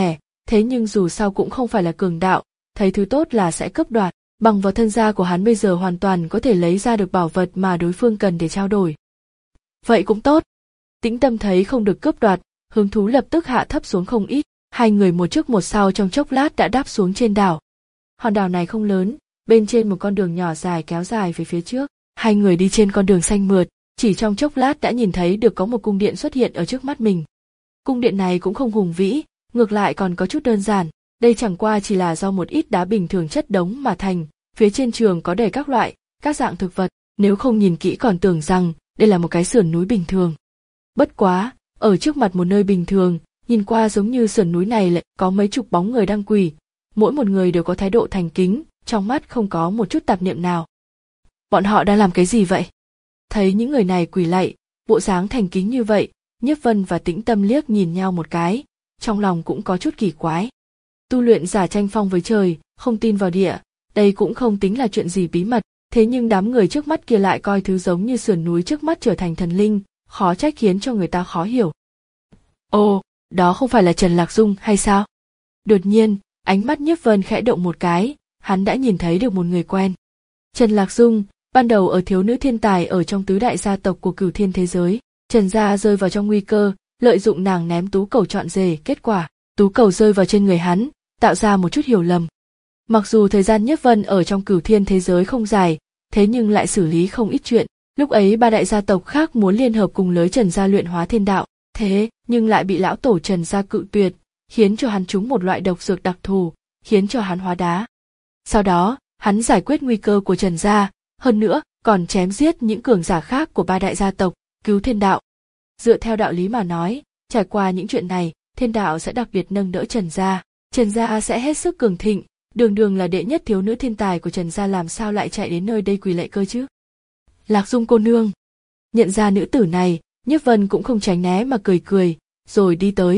thế nhưng dù sao cũng không phải là cường đạo, thấy thứ tốt là sẽ cướp đoạt, bằng vào thân gia của hắn bây giờ hoàn toàn có thể lấy ra được bảo vật mà đối phương cần để trao đổi. Vậy cũng tốt. Tĩnh Tâm thấy không được cướp đoạt, hứng thú lập tức hạ thấp xuống không ít, hai người một trước một sau trong chốc lát đã đáp xuống trên đảo. Hòn đảo này không lớn, bên trên một con đường nhỏ dài kéo dài về phía trước, hai người đi trên con đường xanh mượt, chỉ trong chốc lát đã nhìn thấy được có một cung điện xuất hiện ở trước mắt mình. Cung điện này cũng không hùng vĩ, ngược lại còn có chút đơn giản, đây chẳng qua chỉ là do một ít đá bình thường chất đống mà thành, phía trên trường có đầy các loại, các dạng thực vật, nếu không nhìn kỹ còn tưởng rằng đây là một cái sườn núi bình thường. Bất quá, ở trước mặt một nơi bình thường, nhìn qua giống như sườn núi này lại có mấy chục bóng người đang quỳ, mỗi một người đều có thái độ thành kính, trong mắt không có một chút tạp niệm nào. Bọn họ đang làm cái gì vậy? Thấy những người này quỳ lạy, bộ dáng thành kính như vậy, Nhiếp Vân và Tĩnh Tâm liếc nhìn nhau một cái, trong lòng cũng có chút kỳ quái. Tu luyện giả tranh phong với trời, không tin vào địa, đây cũng không tính là chuyện gì bí mật, thế nhưng đám người trước mắt kia lại coi thứ giống như sườn núi trước mắt trở thành thần linh, khó trách khiến cho người ta khó hiểu. Ồ, đó không phải là Trần Lạc Dung hay sao? Đột nhiên, ánh mắt Nhiếp Vân khẽ động một cái, hắn đã nhìn thấy được một người quen. Trần Lạc Dung, ban đầu ở thiếu nữ thiên tài ở trong tứ đại gia tộc của Cửu Thiên thế giới, Trần gia rơi vào trong nguy cơ, lợi dụng nàng ném tú cầu chọn rể, kết quả, tú cầu rơi vào trên người hắn, tạo ra một chút hiểu lầm. Mặc dù thời gian Nhiếp Vân ở trong Cửu Thiên thế giới không dài, thế nhưng lại xử lý không ít chuyện. Lúc ấy ba đại gia tộc khác muốn liên hợp cùng lấy Trần gia luyện hóa thiên đạo, thế nhưng lại bị lão tổ Trần gia cự tuyệt, khiến cho hắn trúng một loại độc dược đặc thù, khiến cho hắn hóa đá. Sau đó, hắn giải quyết nguy cơ của Trần gia, hơn nữa còn chém giết những cường giả khác của ba đại gia tộc, cứu thiên đạo. Dựa theo đạo lý mà nói, trải qua những chuyện này, thiên đạo sẽ đặc biệt nâng đỡ Trần gia, Trần gia sẽ hết sức cường thịnh, đường đường là đệ nhất thiếu nữ thiên tài của Trần gia làm sao lại chạy đến nơi đây quỳ lạy cơ chứ? Lạc Dung cô nương. Nhận ra nữ tử này, Nhiếp Vân cũng không tránh né mà cười cười, rồi đi tới.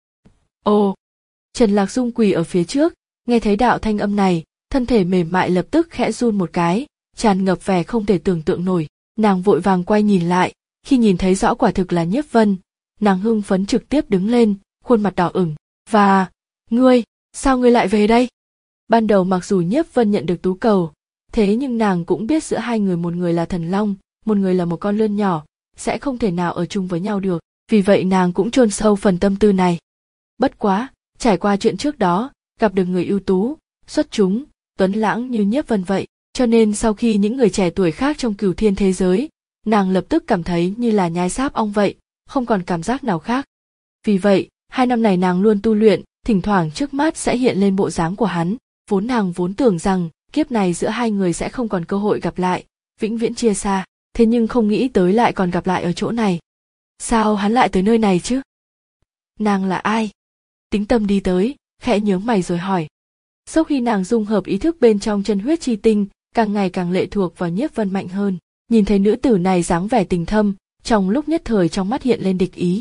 Ồ! Trần Lạc Dung quỳ ở phía trước, nghe thấy đạo thanh âm này, thân thể mềm mại lập tức khẽ run một cái, tràn ngập vẻ không thể tưởng tượng nổi, nàng vội vàng quay nhìn lại, khi nhìn thấy rõ quả thực là Nhiếp Vân, nàng hưng phấn trực tiếp đứng lên, khuôn mặt đỏ ửng, và, ngươi, sao ngươi lại về đây? Ban đầu mặc dù Nhiếp Vân nhận được tú cầu, thế nhưng nàng cũng biết giữa hai người một người là thần long, một người là một con lươn nhỏ, sẽ không thể nào ở chung với nhau được, vì vậy nàng cũng chôn sâu phần tâm tư này. Bất quá, trải qua chuyện trước đó, gặp được người ưu tú, xuất chúng, tuấn lãng như Nhiếp Vân vậy, cho nên sau khi những người trẻ tuổi khác trong Cửu Thiên thế giới, nàng lập tức cảm thấy như là nhai sáp ong vậy, không còn cảm giác nào khác. Vì vậy, hai năm này nàng luôn tu luyện, thỉnh thoảng trước mắt sẽ hiện lên bộ dáng của hắn, vốn nàng vốn tưởng rằng kiếp này giữa hai người sẽ không còn cơ hội gặp lại, vĩnh viễn chia xa, thế nhưng không nghĩ tới lại còn gặp lại ở chỗ này. Sao hắn lại tới nơi này chứ? Nàng là ai? Tĩnh Tâm đi tới, khẽ nhướng mày rồi hỏi. Sau khi nàng dung hợp ý thức bên trong chân huyết chi tinh, càng ngày càng lệ thuộc vào Nhiếp Vân mạnh hơn, nhìn thấy nữ tử này dáng vẻ tình thâm, trong lúc nhất thời trong mắt hiện lên địch ý.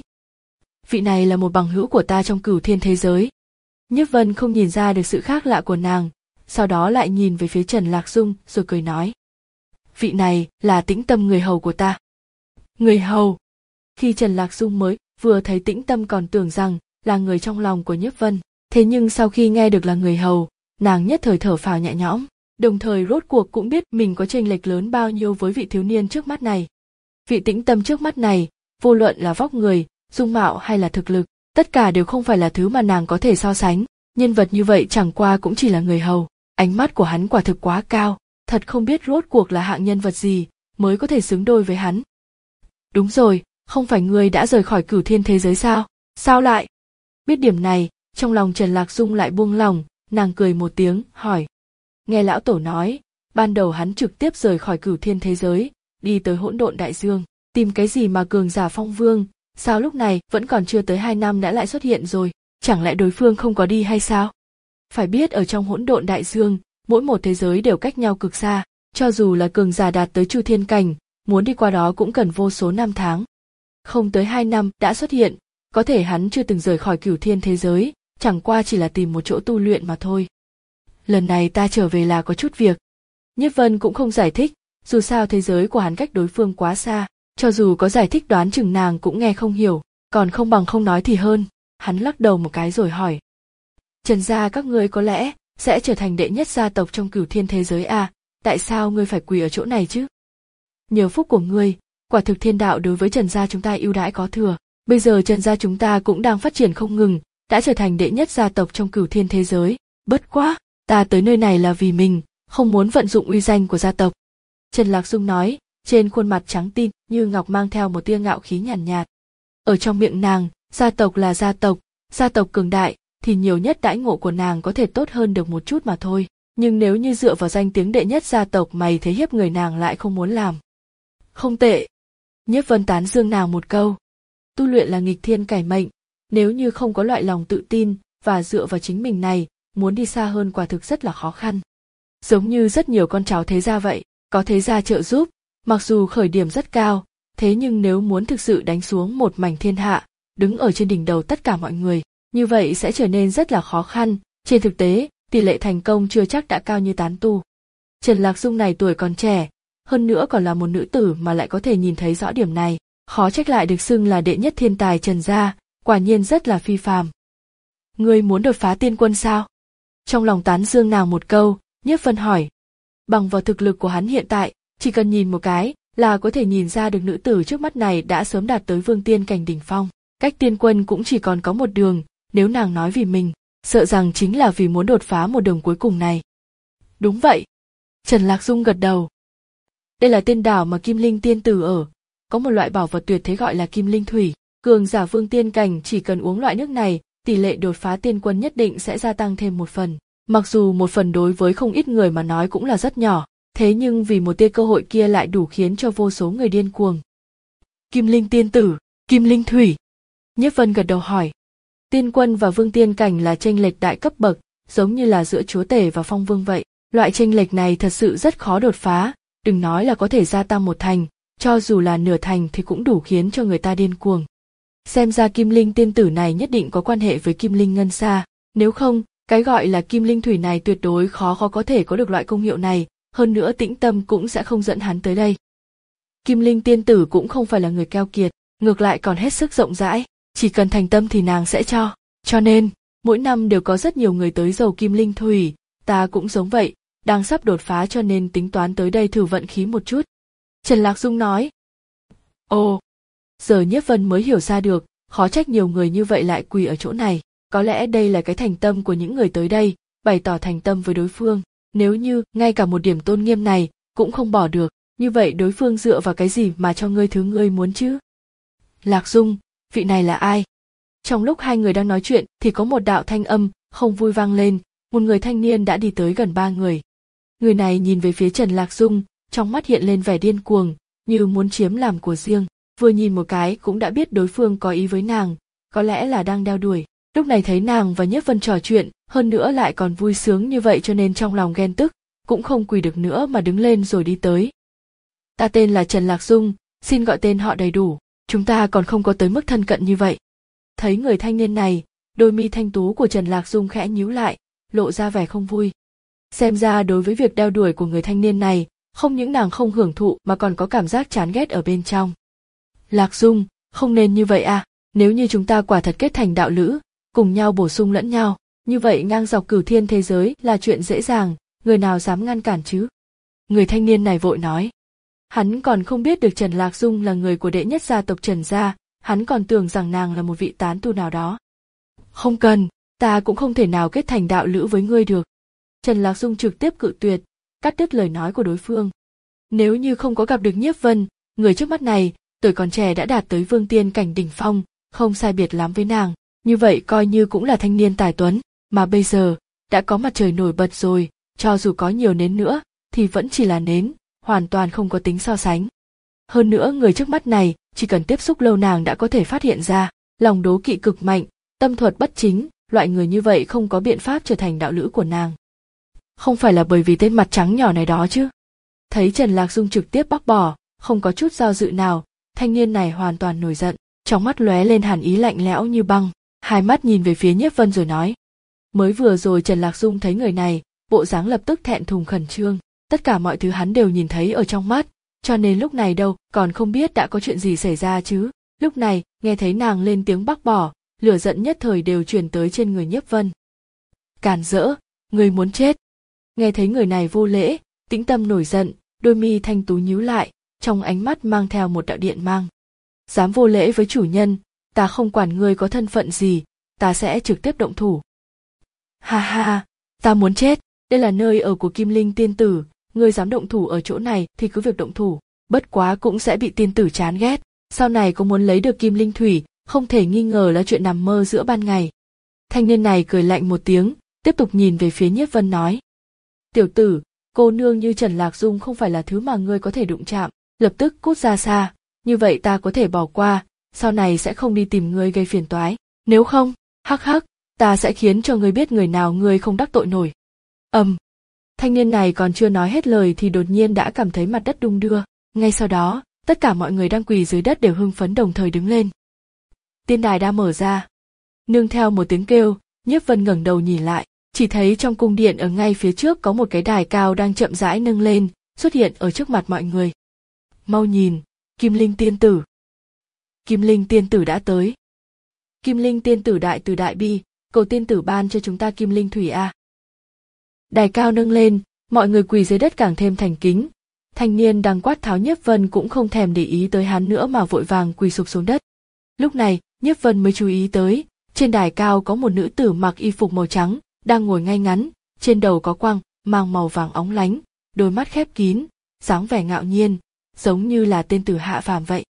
Vị này là một bằng hữu của ta trong Cửu Thiên thế giới. Nhiếp Vân không nhìn ra được sự khác lạ của nàng, sau đó lại nhìn về phía Trần Lạc Dung rồi cười nói. Vị này là Tĩnh Tâm người hầu của ta. Người hầu? Khi Trần Lạc Dung mới vừa thấy Tĩnh Tâm còn tưởng rằng là người trong lòng của Nhiếp Vân, thế nhưng sau khi nghe được là người hầu, nàng nhất thời thở phào nhẹ nhõm, đồng thời rốt cuộc cũng biết mình có chênh lệch lớn bao nhiêu với vị thiếu niên trước mắt này. Vị Tĩnh Tâm trước mắt này, vô luận là vóc người, dung mạo hay là thực lực, tất cả đều không phải là thứ mà nàng có thể so sánh, nhân vật như vậy chẳng qua cũng chỉ là người hầu, ánh mắt của hắn quả thực quá cao, thật không biết rốt cuộc là hạng nhân vật gì mới có thể xứng đôi với hắn. Đúng rồi, không phải ngươi đã rời khỏi Cửu Thiên thế giới sao? Sao lại? Biết điểm này, trong lòng Trần Lạc Dung lại buông lỏng, nàng cười một tiếng, hỏi. Nghe lão tổ nói, ban đầu hắn trực tiếp rời khỏi Cửu Thiên thế giới, đi tới Hỗn Độn Đại Dương, tìm cái gì mà cường giả phong vương, sao lúc này vẫn còn chưa tới hai năm đã lại xuất hiện rồi, chẳng lẽ đối phương không có đi hay sao? Phải biết ở trong Hỗn Độn Đại Dương, mỗi một thế giới đều cách nhau cực xa, cho dù là cường giả đạt tới Chu Thiên cảnh, muốn đi qua đó cũng cần vô số năm tháng. Không tới hai năm đã xuất hiện, có thể hắn chưa từng rời khỏi Cửu Thiên thế giới, chẳng qua chỉ là tìm một chỗ tu luyện mà thôi. Lần này ta trở về là có chút việc. Nhiếp Vân cũng không giải thích, dù sao thế giới của hắn cách đối phương quá xa, cho dù có giải thích đoán chừng nàng cũng nghe không hiểu, còn không bằng không nói thì hơn. Hắn lắc đầu một cái rồi hỏi. Trần gia các ngươi có lẽ sẽ trở thành đệ nhất gia tộc trong cửu thiên thế giới à, tại sao ngươi phải quỳ ở chỗ này chứ? Nhờ phúc của ngươi, quả thực thiên đạo đối với Trần gia chúng ta ưu đãi có thừa. Bây giờ Trần gia chúng ta cũng đang phát triển không ngừng, đã trở thành đệ nhất gia tộc trong cửu thiên thế giới. Bất quá, ta tới nơi này là vì mình, không muốn vận dụng uy danh của gia tộc. Trần Lạc Dung nói, trên khuôn mặt trắng tinh như ngọc mang theo một tia ngạo khí nhàn nhạt, nhạt. Ở trong miệng nàng, gia tộc là gia tộc, gia tộc cường đại thì nhiều nhất đãi ngộ của nàng có thể tốt hơn được một chút mà thôi. Nhưng nếu như dựa vào danh tiếng đệ nhất gia tộc mày thế hiếp người nàng lại không muốn làm. Không tệ. Nhiếp Vân tán dương nàng một câu. Tu luyện là nghịch thiên cải mệnh, nếu như không có loại lòng tự tin và dựa vào chính mình này, muốn đi xa hơn quả thực rất là khó khăn. Giống như rất nhiều con cháu thế gia vậy, có thế gia trợ giúp, mặc dù khởi điểm rất cao, thế nhưng nếu muốn thực sự đánh xuống một mảnh thiên hạ, đứng ở trên đỉnh đầu tất cả mọi người, như vậy sẽ trở nên rất là khó khăn. Trên thực tế, tỷ lệ thành công chưa chắc đã cao như tán tu. Trần Lạc Dung này tuổi còn trẻ, hơn nữa còn là một nữ tử mà lại có thể nhìn thấy rõ điểm này, khó trách lại được xưng là đệ nhất thiên tài Trần gia, quả nhiên rất là phi phàm. Ngươi muốn đột phá tiên quân sao? Trong lòng tán dương nàng một câu, Nhiếp Vân hỏi. Bằng vào thực lực của hắn hiện tại, chỉ cần nhìn một cái là có thể nhìn ra được nữ tử trước mắt này đã sớm đạt tới vương tiên cảnh đỉnh phong, cách tiên quân cũng chỉ còn có một đường, nếu nàng nói vì mình, sợ rằng chính là vì muốn đột phá một đường cuối cùng này. Đúng vậy. Trần Lạc Dung gật đầu. Đây là tên đảo mà Kim Linh tiên tử ở, có một loại bảo vật tuyệt thế gọi là Kim Linh thủy, cường giả vương tiên cảnh chỉ cần uống loại nước này, tỷ lệ đột phá tiên quân nhất định sẽ gia tăng thêm một phần. Mặc dù một phần đối với không ít người mà nói cũng là rất nhỏ, thế nhưng vì một tia cơ hội kia lại đủ khiến cho vô số người điên cuồng. Kim Linh tiên tử, Kim Linh thủy. Nhiếp Vân gật đầu hỏi. Tiên quân và vương tiên cảnh là chênh lệch đại cấp bậc, giống như là giữa chúa tể và phong vương vậy. Loại chênh lệch này thật sự rất khó đột phá, đừng nói là có thể gia tăng một thành, cho dù là nửa thành thì cũng đủ khiến cho người ta điên cuồng. Xem ra Kim Linh tiên tử này nhất định có quan hệ với Kim Linh ngân sa, nếu không, cái gọi là Kim Linh thủy này tuyệt đối khó khó có thể có được loại công hiệu này, hơn nữa Tĩnh Tâm cũng sẽ không dẫn hắn tới đây. Kim Linh tiên tử cũng không phải là người keo kiệt, ngược lại còn hết sức rộng rãi, chỉ cần thành tâm thì nàng sẽ cho, cho nên, mỗi năm đều có rất nhiều người tới giàu Kim Linh thủy, ta cũng giống vậy, đang sắp đột phá cho nên tính toán tới đây thử vận khí một chút. Trần Lạc Dung nói. Ồ, giờ Nhiếp Vân mới hiểu ra được, khó trách nhiều người như vậy lại quỳ ở chỗ này, có lẽ đây là cái thành tâm của những người tới đây, bày tỏ thành tâm với đối phương, nếu như ngay cả một điểm tôn nghiêm này cũng không bỏ được, như vậy đối phương dựa vào cái gì mà cho ngươi thứ ngươi muốn chứ? Lạc Dung, vị này là ai? Trong lúc hai người đang nói chuyện thì có một đạo thanh âm không vui vang lên, một người thanh niên đã đi tới gần ba người. Người này nhìn về phía Trần Lạc Dung, trong mắt hiện lên vẻ điên cuồng, như muốn chiếm làm của riêng, vừa nhìn một cái cũng đã biết đối phương có ý với nàng, có lẽ là đang đeo đuổi. Lúc này thấy nàng và Nhiếp Vân trò chuyện, hơn nữa lại còn vui sướng như vậy cho nên trong lòng ghen tức, cũng không quỳ được nữa mà đứng lên rồi đi tới. Ta tên là Trần Lạc Dung, xin gọi tên họ đầy đủ, chúng ta còn không có tới mức thân cận như vậy. Thấy người thanh niên này, đôi mi thanh tú của Trần Lạc Dung khẽ nhíu lại, lộ ra vẻ không vui. Xem ra đối với việc đeo đuổi của người thanh niên này, không những nàng không hưởng thụ mà còn có cảm giác chán ghét ở bên trong. Lạc Dung, không nên như vậy à, nếu như chúng ta quả thật kết thành đạo lữ, cùng nhau bổ sung lẫn nhau, như vậy ngang dọc cửu thiên thế giới là chuyện dễ dàng, người nào dám ngăn cản chứ? Người thanh niên này vội nói. Hắn còn không biết được Trần Lạc Dung là người của đệ nhất gia tộc Trần gia, hắn còn tưởng rằng nàng là một vị tán tu nào đó. Không cần, ta cũng không thể nào kết thành đạo lữ với ngươi được. Trần Lạc Dung trực tiếp cự tuyệt, cắt đứt lời nói của đối phương. Nếu như không có gặp được Nhiếp Vân, người trước mắt này, tuổi còn trẻ đã đạt tới vương tiên cảnh đỉnh phong, không sai biệt lắm với nàng, như vậy coi như cũng là thanh niên tài tuấn, mà bây giờ, đã có mặt trời nổi bật rồi, cho dù có nhiều nến nữa, thì vẫn chỉ là nến, hoàn toàn không có tính so sánh. Hơn nữa người trước mắt này, chỉ cần tiếp xúc lâu nàng đã có thể phát hiện ra, lòng đố kỵ cực mạnh, tâm thuật bất chính, loại người như vậy không có biện pháp trở thành đạo lữ của nàng. Không phải là bởi vì tên mặt trắng nhỏ này đó chứ? Thấy Trần Lạc Dung trực tiếp bác bỏ, không có chút do dự nào, thanh niên này hoàn toàn nổi giận, trong mắt lóe lên hàn ý lạnh lẽo như băng, hai mắt nhìn về phía Nhiếp Vân rồi nói. Mới vừa rồi Trần Lạc Dung thấy người này, bộ dáng lập tức thẹn thùng khẩn trương, tất cả mọi thứ hắn đều nhìn thấy ở trong mắt, cho nên lúc này đâu còn không biết đã có chuyện gì xảy ra chứ. Lúc này, nghe thấy nàng lên tiếng bác bỏ, lửa giận nhất thời đều truyền tới trên người Nhiếp Vân. cản rỡ, ngươi muốn chết. Nghe thấy người này vô lễ, Tĩnh Tâm nổi giận, đôi mi thanh tú nhíu lại, trong ánh mắt mang theo một đạo điện mang. Dám vô lễ với chủ nhân, ta không quản ngươi có thân phận gì, ta sẽ trực tiếp động thủ. Ha ha, ta muốn chết, đây là nơi ở của Kim Linh tiên tử, ngươi dám động thủ ở chỗ này thì cứ việc động thủ, bất quá cũng sẽ bị tiên tử chán ghét, sau này có muốn lấy được Kim Linh thủy, không thể nghi ngờ là chuyện nằm mơ giữa ban ngày. Thanh niên này cười lạnh một tiếng, tiếp tục nhìn về phía Nhiếp Vân nói. Tiểu tử, cô nương như Trần Lạc Dung không phải là thứ mà ngươi có thể đụng chạm, lập tức cút ra xa, như vậy ta có thể bỏ qua, sau này sẽ không đi tìm ngươi gây phiền toái, nếu không, hắc hắc, ta sẽ khiến cho ngươi biết người nào ngươi không đắc tội nổi. Ầm. Um, thanh niên này còn chưa nói hết lời thì đột nhiên đã cảm thấy mặt đất đung đưa, ngay sau đó, tất cả mọi người đang quỳ dưới đất đều hưng phấn đồng thời đứng lên. Tiên đài đã mở ra. Nương theo một tiếng kêu, Nhiếp Vân ngẩng đầu nhìn lại, chỉ thấy trong cung điện ở ngay phía trước có một cái đài cao đang chậm rãi nâng lên, xuất hiện ở trước mặt mọi người. Mau nhìn, Kim Linh tiên tử. Kim Linh tiên tử đã tới. Kim Linh tiên tử đại từ đại bi, cầu tiên tử ban cho chúng ta Kim Linh thủy a. Đài cao nâng lên, mọi người quỳ dưới đất càng thêm thành kính. Thanh niên đang quát tháo Nhiếp Vân cũng không thèm để ý tới hắn nữa mà vội vàng quỳ sụp xuống đất. Lúc này, Nhiếp Vân mới chú ý tới, trên đài cao có một nữ tử mặc y phục màu trắng, đang ngồi ngay ngắn, trên đầu có quang mang màu vàng óng lánh, đôi mắt khép kín, dáng vẻ ngạo nhiên, giống như là tên tử hạ phàm vậy.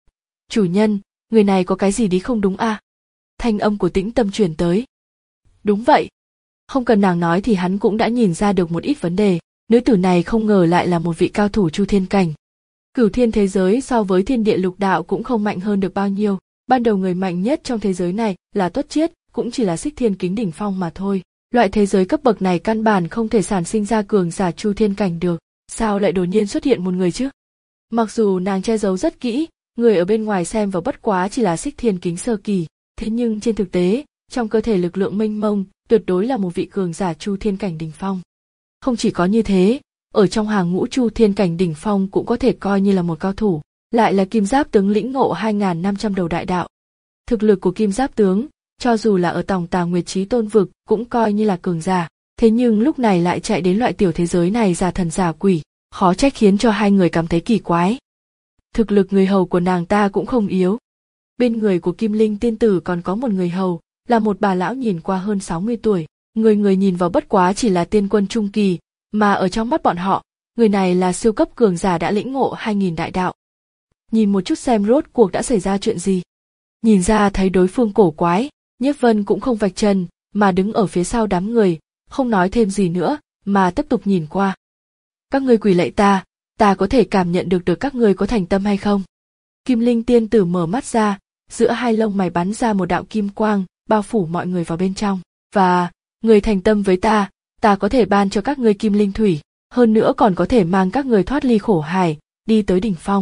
Chủ nhân, người này có cái gì đi không đúng à? Thanh âm của Tĩnh Tâm truyền tới. Đúng vậy. Không cần nàng nói thì hắn cũng đã nhìn ra được một ít vấn đề, nữ tử này không ngờ lại là một vị cao thủ Chu Thiên cảnh. Cửu thiên thế giới so với thiên địa lục đạo cũng không mạnh hơn được bao nhiêu, ban đầu người mạnh nhất trong thế giới này là Tuất Chiết, cũng chỉ là Xích Thiên Kính đỉnh phong mà thôi. Loại thế giới cấp bậc này căn bản không thể sản sinh ra cường giả Chu Thiên cảnh được, sao lại đột nhiên xuất hiện một người chứ? Mặc dù nàng che giấu rất kỹ, người ở bên ngoài xem vào bất quá chỉ là Xích Thiên Kính sơ kỳ, thế nhưng trên thực tế, trong cơ thể lực lượng mênh mông, tuyệt đối là một vị cường giả Chu Thiên cảnh đỉnh phong. Không chỉ có như thế, ở trong hàng ngũ Chu Thiên cảnh đỉnh phong cũng có thể coi như là một cao thủ, lại là Kim Giáp tướng lĩnh ngộ hai nghìn năm trăm đầu đại đạo. Thực lực của Kim Giáp tướng, cho dù là ở Tòng Tà Nguyệt Chí Tôn vực cũng coi như là cường giả, thế nhưng lúc này lại chạy đến loại tiểu thế giới này giả thần giả quỷ, khó trách khiến cho hai người cảm thấy kỳ quái. Thực lực người hầu của nàng ta cũng không yếu. Bên người của Kim Linh tiên tử còn có một người hầu, là một bà lão nhìn qua hơn sáu mươi tuổi, người người nhìn vào bất quá chỉ là tiên quân trung kỳ, mà ở trong mắt bọn họ, người này là siêu cấp cường giả đã lĩnh ngộ hai nghìn đại đạo. Nhìn một chút xem rốt cuộc đã xảy ra chuyện gì. Nhìn ra thấy đối phương cổ quái, Nhiếp Vân cũng không vạch trần, mà đứng ở phía sau đám người, không nói thêm gì nữa, mà tiếp tục nhìn qua. Các ngươi quỳ lạy ta, ta có thể cảm nhận được được các ngươi có thành tâm hay không? Kim Linh tiên tử mở mắt ra, giữa hai lông mày bắn ra một đạo kim quang, bao phủ mọi người vào bên trong. Và, người thành tâm với ta, ta có thể ban cho các ngươi Kim Linh thủy, hơn nữa còn có thể mang các ngươi thoát ly khổ hải, đi tới đỉnh phong.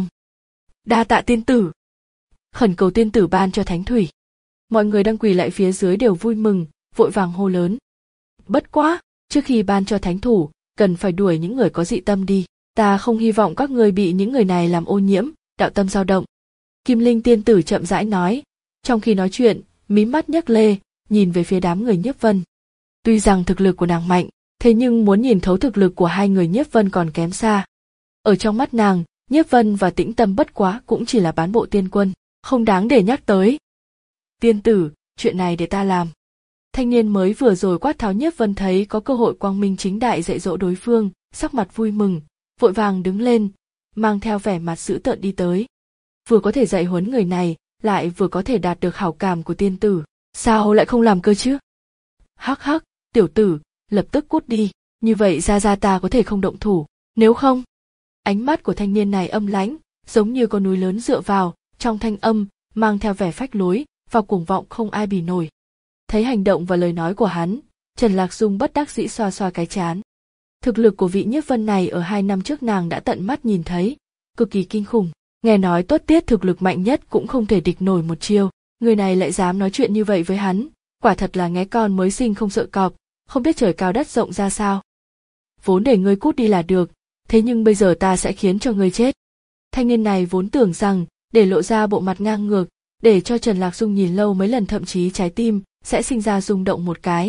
Đa tạ tiên tử. Khẩn cầu tiên tử ban cho thánh thủy. Mọi người đang quỳ lại phía dưới đều vui mừng, vội vàng hô lớn. Bất quá, trước khi ban cho thánh thủ, cần phải đuổi những người có dị tâm đi, ta không hy vọng các ngươi bị những người này làm ô nhiễm, đạo tâm dao động. Kim Linh tiên tử chậm rãi nói, trong khi nói chuyện, mí mắt nhấc lê, nhìn về phía đám người Nhiếp Vân. Tuy rằng thực lực của nàng mạnh, thế nhưng muốn nhìn thấu thực lực của hai người Nhiếp Vân còn kém xa. Ở trong mắt nàng, Nhiếp Vân và Tĩnh Tâm bất quá cũng chỉ là bán bộ tiên quân, không đáng để nhắc tới. Tiên tử, chuyện này để ta làm. Thanh niên mới vừa rồi quát tháo Nhiếp Vân thấy có cơ hội quang minh chính đại dạy dỗ đối phương, sắc mặt vui mừng, vội vàng đứng lên, mang theo vẻ mặt dữ tợn đi tới. Vừa có thể dạy huấn người này, lại vừa có thể đạt được hảo cảm của tiên tử, sao lại không làm cơ chứ? Hắc hắc, tiểu tử, lập tức cút đi, như vậy ra ra ta có thể không động thủ, nếu không. Ánh mắt của thanh niên này âm lãnh, giống như con núi lớn dựa vào, trong thanh âm, mang theo vẻ phách lối, và cuồng vọng không ai bì nổi. Thấy hành động và lời nói của hắn, Trần Lạc Dung bất đắc dĩ xoa xoa cái trán. Thực lực của vị Nhiếp Vân này ở hai năm trước nàng đã tận mắt nhìn thấy, cực kỳ kinh khủng. Nghe nói Tuất Tiết thực lực mạnh nhất cũng không thể địch nổi một chiêu, người này lại dám nói chuyện như vậy với hắn, quả thật là nghé con mới sinh không sợ cọp, không biết trời cao đất rộng ra sao. Vốn để ngươi cút đi là được, thế nhưng bây giờ ta sẽ khiến cho ngươi chết. Thanh niên này vốn tưởng rằng, để lộ ra bộ mặt ngang ngược, để cho Trần Lạc Dung nhìn lâu mấy lần thậm chí trái tim sẽ sinh ra rung động một cái,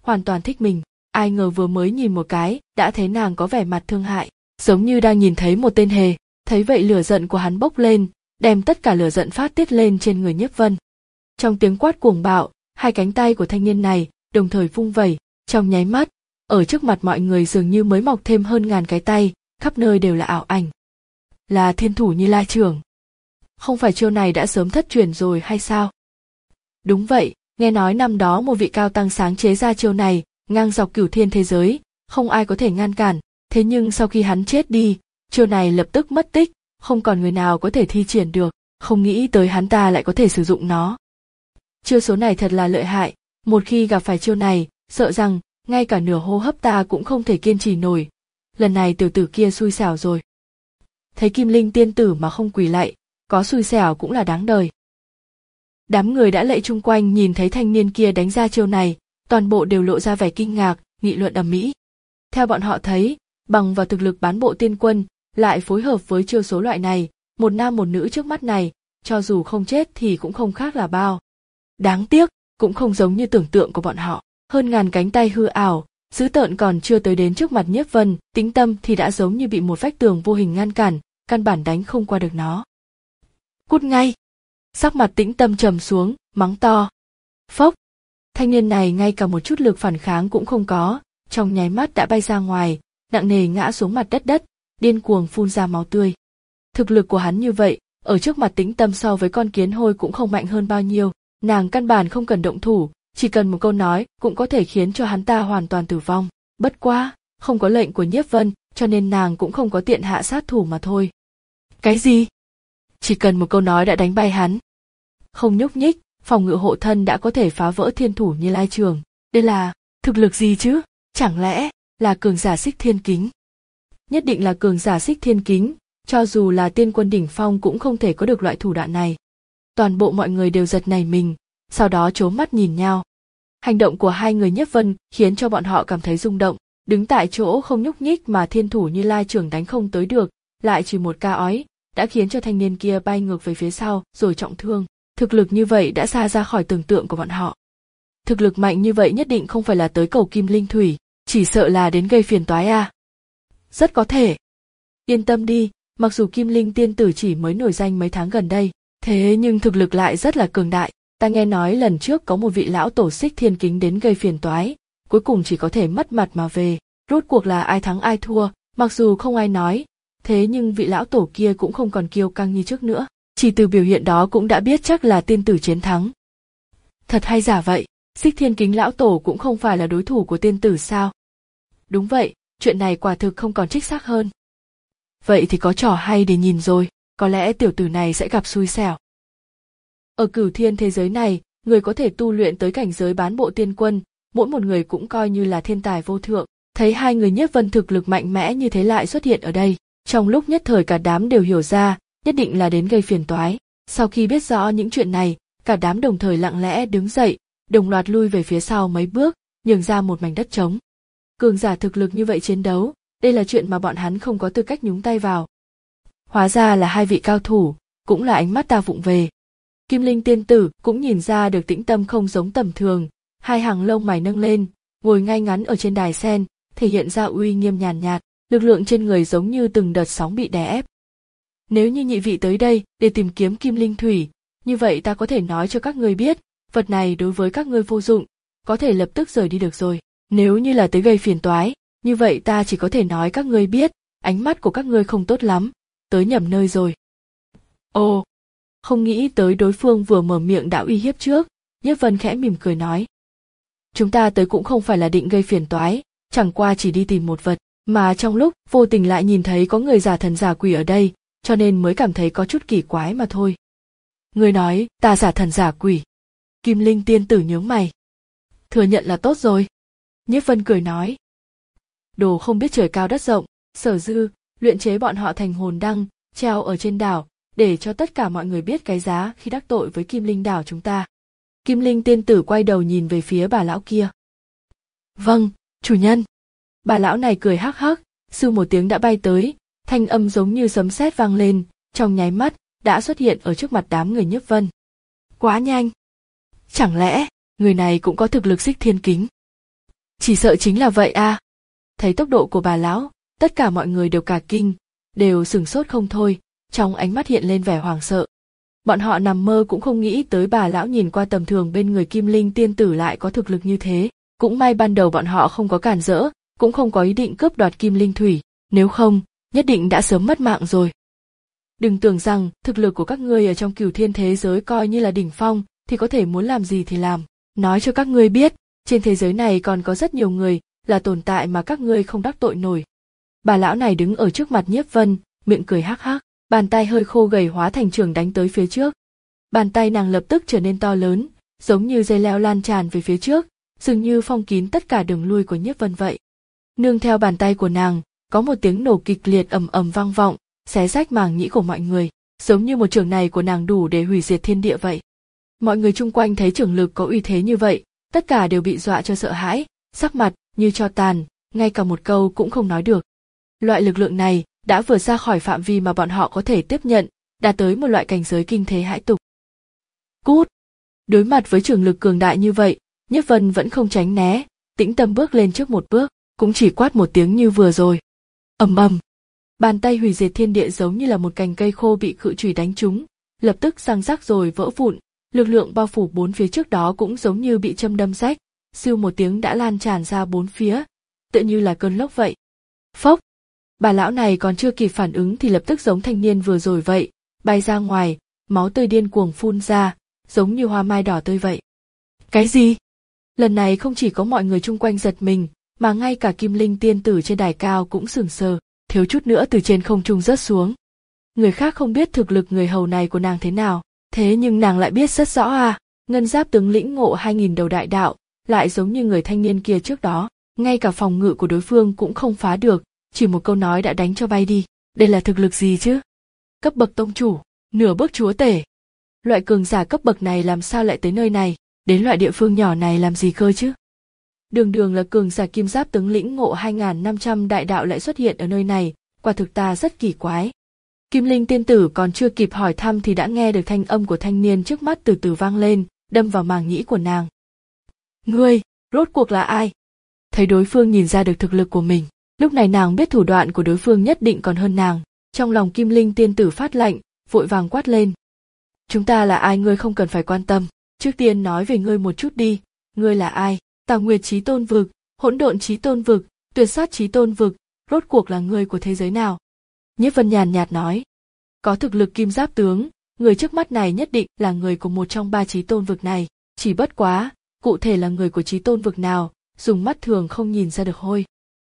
hoàn toàn thích mình. Ai ngờ vừa mới nhìn một cái, đã thấy nàng có vẻ mặt thương hại, giống như đang nhìn thấy một tên hề. Thấy vậy lửa giận của hắn bốc lên, đem tất cả lửa giận phát tiết lên trên người Nhiếp Vân. Trong tiếng quát cuồng bạo, hai cánh tay của thanh niên này đồng thời vung vẩy, trong nháy mắt, ở trước mặt mọi người dường như mới mọc thêm hơn ngàn cái tay, khắp nơi đều là ảo ảnh. Là thiên thủ Như Lai trưởng. Không phải chiêu này đã sớm thất truyền rồi hay sao? Đúng vậy, nghe nói năm đó một vị cao tăng sáng chế ra chiêu này, ngang dọc cửu thiên thế giới, không ai có thể ngăn cản, thế nhưng sau khi hắn chết đi, chiêu này lập tức mất tích, không còn người nào có thể thi triển được, không nghĩ tới hắn ta lại có thể sử dụng nó. Chiêu số này thật là lợi hại, một khi gặp phải chiêu này, sợ rằng ngay cả nửa hô hấp ta cũng không thể kiên trì nổi. Lần này tiểu tử kia xui xẻo rồi. Thấy Kim Linh tiên tử mà không quỳ lạy, có xui xẻo cũng là đáng đời. Đám người đã lạy chung quanh nhìn thấy thanh niên kia đánh ra chiêu này, toàn bộ đều lộ ra vẻ kinh ngạc, nghị luận ầm ĩ. Theo bọn họ thấy, bằng vào thực lực bán bộ tiên quân, lại phối hợp với chiêu số loại này, một nam một nữ trước mắt này, cho dù không chết thì cũng không khác là bao. Đáng tiếc, cũng không giống như tưởng tượng của bọn họ. Hơn ngàn cánh tay hư ảo, dữ tợn còn chưa tới đến trước mặt Nhiếp Vân, Tĩnh Tâm thì đã giống như bị một vách tường vô hình ngăn cản, căn bản đánh không qua được nó. Cút ngay! Sắc mặt Tĩnh Tâm trầm xuống, mắng to. Phốc! Thanh niên này ngay cả một chút lực phản kháng cũng không có, trong nháy mắt đã bay ra ngoài, nặng nề ngã xuống mặt đất đất, điên cuồng phun ra máu tươi. Thực lực của hắn như vậy, ở trước mặt Tĩnh Tâm so với con kiến hôi cũng không mạnh hơn bao nhiêu, nàng căn bản không cần động thủ, chỉ cần một câu nói cũng có thể khiến cho hắn ta hoàn toàn tử vong. Bất quá, không có lệnh của Nhiếp Vân, cho nên nàng cũng không có tiện hạ sát thủ mà thôi. Cái gì? Chỉ cần một câu nói đã đánh bay hắn. Không nhúc nhích, phòng ngự hộ thân đã có thể phá vỡ thiên thủ Như Lai trường. Đây là thực lực gì chứ? Chẳng lẽ là cường giả Xích Thiên Kính? Nhất định là cường giả Xích Thiên Kính, cho dù là tiên quân đỉnh phong cũng không thể có được loại thủ đoạn này. Toàn bộ mọi người đều giật nảy mình, sau đó trố mắt nhìn nhau. Hành động của hai người Nhiếp Vân khiến cho bọn họ cảm thấy rung động, đứng tại chỗ không nhúc nhích mà thiên thủ Như Lai trưởng đánh không tới được, lại chỉ một ca ói, đã khiến cho thanh niên kia bay ngược về phía sau rồi trọng thương. Thực lực như vậy đã xa ra khỏi tưởng tượng của bọn họ. Thực lực mạnh như vậy nhất định không phải là tới cầu Kim Linh Thủy, chỉ sợ là đến gây phiền toái à. Rất có thể. Yên tâm đi, mặc dù Kim Linh tiên tử chỉ mới nổi danh mấy tháng gần đây, thế nhưng thực lực lại rất là cường đại. Ta nghe nói lần trước có một vị lão tổ Xích Thiên Kính đến gây phiền toái, cuối cùng chỉ có thể mất mặt mà về. Rốt cuộc là ai thắng ai thua, mặc dù không ai nói, thế nhưng vị lão tổ kia cũng không còn kiêu căng như trước nữa. Chỉ từ biểu hiện đó cũng đã biết chắc là tiên tử chiến thắng. Thật hay giả vậy, Xích Thiên Kính lão tổ cũng không phải là đối thủ của tiên tử sao? Đúng vậy, chuyện này quả thực không còn chính xác hơn. Vậy thì có trò hay để nhìn rồi, có lẽ tiểu tử này sẽ gặp xui xẻo. Ở cửu thiên thế giới này, người có thể tu luyện tới cảnh giới bán bộ tiên quân, mỗi một người cũng coi như là thiên tài vô thượng. Thấy hai người Nhiếp Vân thực lực mạnh mẽ như thế lại xuất hiện ở đây, trong lúc nhất thời cả đám đều hiểu ra, nhất định là đến gây phiền toái. Sau khi biết rõ những chuyện này, cả đám đồng thời lặng lẽ đứng dậy, đồng loạt lui về phía sau mấy bước, nhường ra một mảnh đất trống. Cường giả thực lực như vậy chiến đấu, đây là chuyện mà bọn hắn không có tư cách nhúng tay vào. Hóa ra là hai vị cao thủ, cũng là ánh mắt ta vụng về. Kim Linh tiên tử cũng nhìn ra được Tĩnh Tâm không giống tầm thường, hai hàng lông mày nâng lên, ngồi ngay ngắn ở trên đài sen, thể hiện ra uy nghiêm nhàn nhạt, lực lượng trên người giống như từng đợt sóng bị đè ép. Nếu như nhị vị tới đây để tìm kiếm Kim Linh Thủy, như vậy ta có thể nói cho các ngươi biết, vật này đối với các ngươi vô dụng, có thể lập tức rời đi được rồi. Nếu như là tới gây phiền toái, như vậy ta chỉ có thể nói các ngươi biết, ánh mắt của các ngươi không tốt lắm, tới nhầm nơi rồi. Ồ, không nghĩ tới đối phương vừa mở miệng đã uy hiếp trước, Nhiếp Vân khẽ mỉm cười nói. Chúng ta tới cũng không phải là định gây phiền toái, chẳng qua chỉ đi tìm một vật, mà trong lúc vô tình lại nhìn thấy có người giả thần giả quỷ ở đây, cho nên mới cảm thấy có chút kỳ quái mà thôi. Người nói, ta giả thần giả quỷ. Kim Linh tiên tử nhướng mày. Thừa nhận là tốt rồi. Nhiếp Vân cười nói. Đồ không biết trời cao đất rộng, Sở Dư, luyện chế bọn họ thành hồn đăng, treo ở trên đảo, để cho tất cả mọi người biết cái giá khi đắc tội với Kim Linh đảo chúng ta. Kim Linh tiên tử quay đầu nhìn về phía bà lão kia. Vâng, chủ nhân. Bà lão này cười hắc hắc, sư một tiếng đã bay tới, thanh âm giống như sấm sét vang lên, trong nháy mắt đã xuất hiện ở trước mặt đám người Nhiếp Vân. Quá nhanh. Chẳng lẽ người này cũng có thực lực Xích Thiên Kính? Chỉ sợ chính là vậy a. À. Thấy tốc độ của bà lão, tất cả mọi người đều cả kinh, đều sửng sốt không thôi, trong ánh mắt hiện lên vẻ hoảng sợ. Bọn họ nằm mơ cũng không nghĩ tới bà lão nhìn qua tầm thường bên người Kim Linh tiên tử lại có thực lực như thế. Cũng may ban đầu bọn họ không có cản rỡ, cũng không có ý định cướp đoạt Kim Linh thủy, nếu không, nhất định đã sớm mất mạng rồi. Đừng tưởng rằng thực lực của các ngươi ở trong Cửu Thiên thế giới coi như là đỉnh phong, thì có thể muốn làm gì thì làm. Nói cho các ngươi biết, trên thế giới này còn có rất nhiều người, là tồn tại mà các ngươi không đắc tội nổi. Bà lão này đứng ở trước mặt Nhiếp Vân, miệng cười hắc hắc, bàn tay hơi khô gầy hóa thành trường đánh tới phía trước. Bàn tay nàng lập tức trở nên to lớn, giống như dây leo lan tràn về phía trước, dường như phong kín tất cả đường lui của Nhiếp Vân vậy. Nương theo bàn tay của nàng, có một tiếng nổ kịch liệt ầm ầm vang vọng, xé rách màng nhĩ của mọi người, giống như một trường này của nàng đủ để hủy diệt thiên địa vậy. Mọi người chung quanh thấy trường lực có uy thế như vậy, tất cả đều bị dọa cho sợ hãi, sắc mặt như tro tàn, ngay cả một câu cũng không nói được. Loại lực lượng này đã vượt ra khỏi phạm vi mà bọn họ có thể tiếp nhận, đạt tới một loại cảnh giới kinh thế hãi tục. Cút! Đối mặt với trường lực cường đại như vậy, Nhiếp Vân vẫn không tránh né, tĩnh tâm bước lên trước một bước, cũng chỉ quát một tiếng như vừa rồi. Ầm ầm! Bàn tay hủy diệt thiên địa giống như là một cành cây khô bị cự chùy đánh trúng, lập tức răng rắc rồi vỡ vụn, lực lượng bao phủ bốn phía trước đó cũng giống như bị châm đâm rách, siêu một tiếng đã lan tràn ra bốn phía, tựa như là cơn lốc vậy. Phốc! Bà lão này còn chưa kịp phản ứng thì lập tức giống thanh niên vừa rồi vậy, bay ra ngoài, máu tươi điên cuồng phun ra, giống như hoa mai đỏ tươi vậy. Cái gì? Lần này không chỉ có mọi người chung quanh giật mình, mà ngay cả Kim Linh tiên tử trên đài cao cũng sửng sờ, thiếu chút nữa từ trên không trung rớt xuống. Người khác không biết thực lực người hầu này của nàng thế nào, thế nhưng nàng lại biết rất rõ à, ngân giáp tướng lĩnh ngộ hai nghìn đầu đại đạo, lại giống như người thanh niên kia trước đó, ngay cả phòng ngự của đối phương cũng không phá được, chỉ một câu nói đã đánh cho bay đi, đây là thực lực gì chứ? Cấp bậc tông chủ, nửa bước chúa tể. Loại cường giả cấp bậc này làm sao lại tới nơi này, đến loại địa phương nhỏ này làm gì cơ chứ? Đường đường là cường giả kim giáp tướng lĩnh ngộ hai nghìn năm trăm đại đạo lại xuất hiện ở nơi này, quả thực ta rất kỳ quái. Kim Linh tiên tử còn chưa kịp hỏi thăm thì đã nghe được thanh âm của thanh niên trước mắt từ từ vang lên, đâm vào màng nhĩ của nàng. Ngươi, rốt cuộc là ai? Thấy đối phương nhìn ra được thực lực của mình, lúc này nàng biết thủ đoạn của đối phương nhất định còn hơn nàng, trong lòng Kim Linh tiên tử phát lạnh, vội vàng quát lên. Chúng ta là ai ngươi không cần phải quan tâm, trước tiên nói về ngươi một chút đi, ngươi là ai? Tào Nguyệt Chí Tôn vực, Hỗn Độn Chí Tôn vực, Tuyệt Sát Chí Tôn vực, rốt cuộc là ngươi của thế giới nào? Nhiếp Vân nhàn nhạt nói, có thực lực kim giáp tướng, người trước mắt này nhất định là người của một trong ba Chí Tôn vực này, chỉ bất quá, cụ thể là người của Chí Tôn vực nào, dùng mắt thường không nhìn ra được thôi.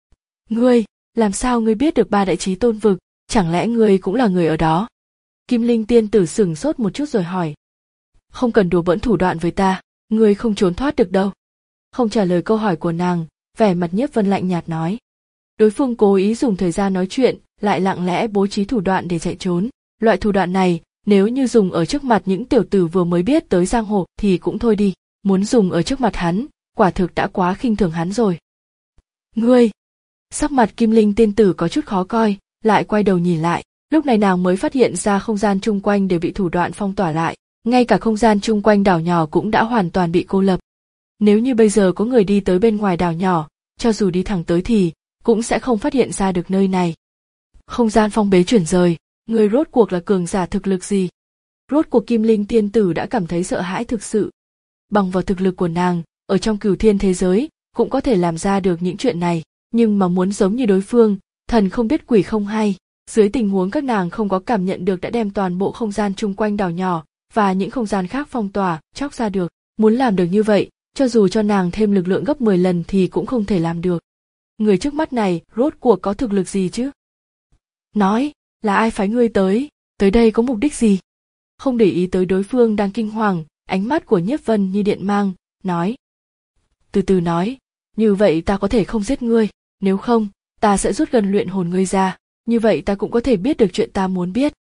Ngươi, làm sao ngươi biết được ba đại Chí Tôn vực, chẳng lẽ ngươi cũng là người ở đó? Kim Linh tiên tử sửng sốt một chút rồi hỏi. Không cần đùa bỡn thủ đoạn với ta, ngươi không trốn thoát được đâu. Không trả lời câu hỏi của nàng, vẻ mặt Nhiếp Vân lạnh nhạt nói. Đối phương cố ý dùng thời gian nói chuyện, lại lặng lẽ bố trí thủ đoạn để chạy trốn. Loại thủ đoạn này, nếu như dùng ở trước mặt những tiểu tử vừa mới biết tới giang hồ thì cũng thôi đi, muốn dùng ở trước mặt hắn, quả thực đã quá khinh thường hắn rồi. Ngươi! Sắc mặt Kim Linh tiên tử có chút khó coi, lại quay đầu nhìn lại, lúc này nàng mới phát hiện ra không gian chung quanh đều bị thủ đoạn phong tỏa lại, ngay cả không gian chung quanh đảo nhỏ cũng đã hoàn toàn bị cô lập. Nếu như bây giờ có người đi tới bên ngoài đảo nhỏ, cho dù đi thẳng tới thì cũng sẽ không phát hiện ra được nơi này. Không gian phong bế chuyển rời, người rốt cuộc là cường giả thực lực gì? Rốt cuộc Kim Linh tiên tử đã cảm thấy sợ hãi thực sự. Bằng vào thực lực của nàng, ở trong Cửu Thiên thế giới, cũng có thể làm ra được những chuyện này, nhưng mà muốn giống như đối phương, thần không biết quỷ không hay, dưới tình huống các nàng không có cảm nhận được đã đem toàn bộ không gian chung quanh đảo nhỏ và những không gian khác phong tỏa, chóc ra được, muốn làm được như vậy, cho dù cho nàng thêm lực lượng gấp mười lần thì cũng không thể làm được. Người trước mắt này rốt cuộc có thực lực gì chứ? Nói, là ai phái ngươi tới, tới đây có mục đích gì? Không để ý tới đối phương đang kinh hoàng, ánh mắt của Nhiếp Vân như điện mang, nói. Từ từ nói, như vậy ta có thể không giết ngươi, nếu không, ta sẽ rút gần luyện hồn ngươi ra, như vậy ta cũng có thể biết được chuyện ta muốn biết.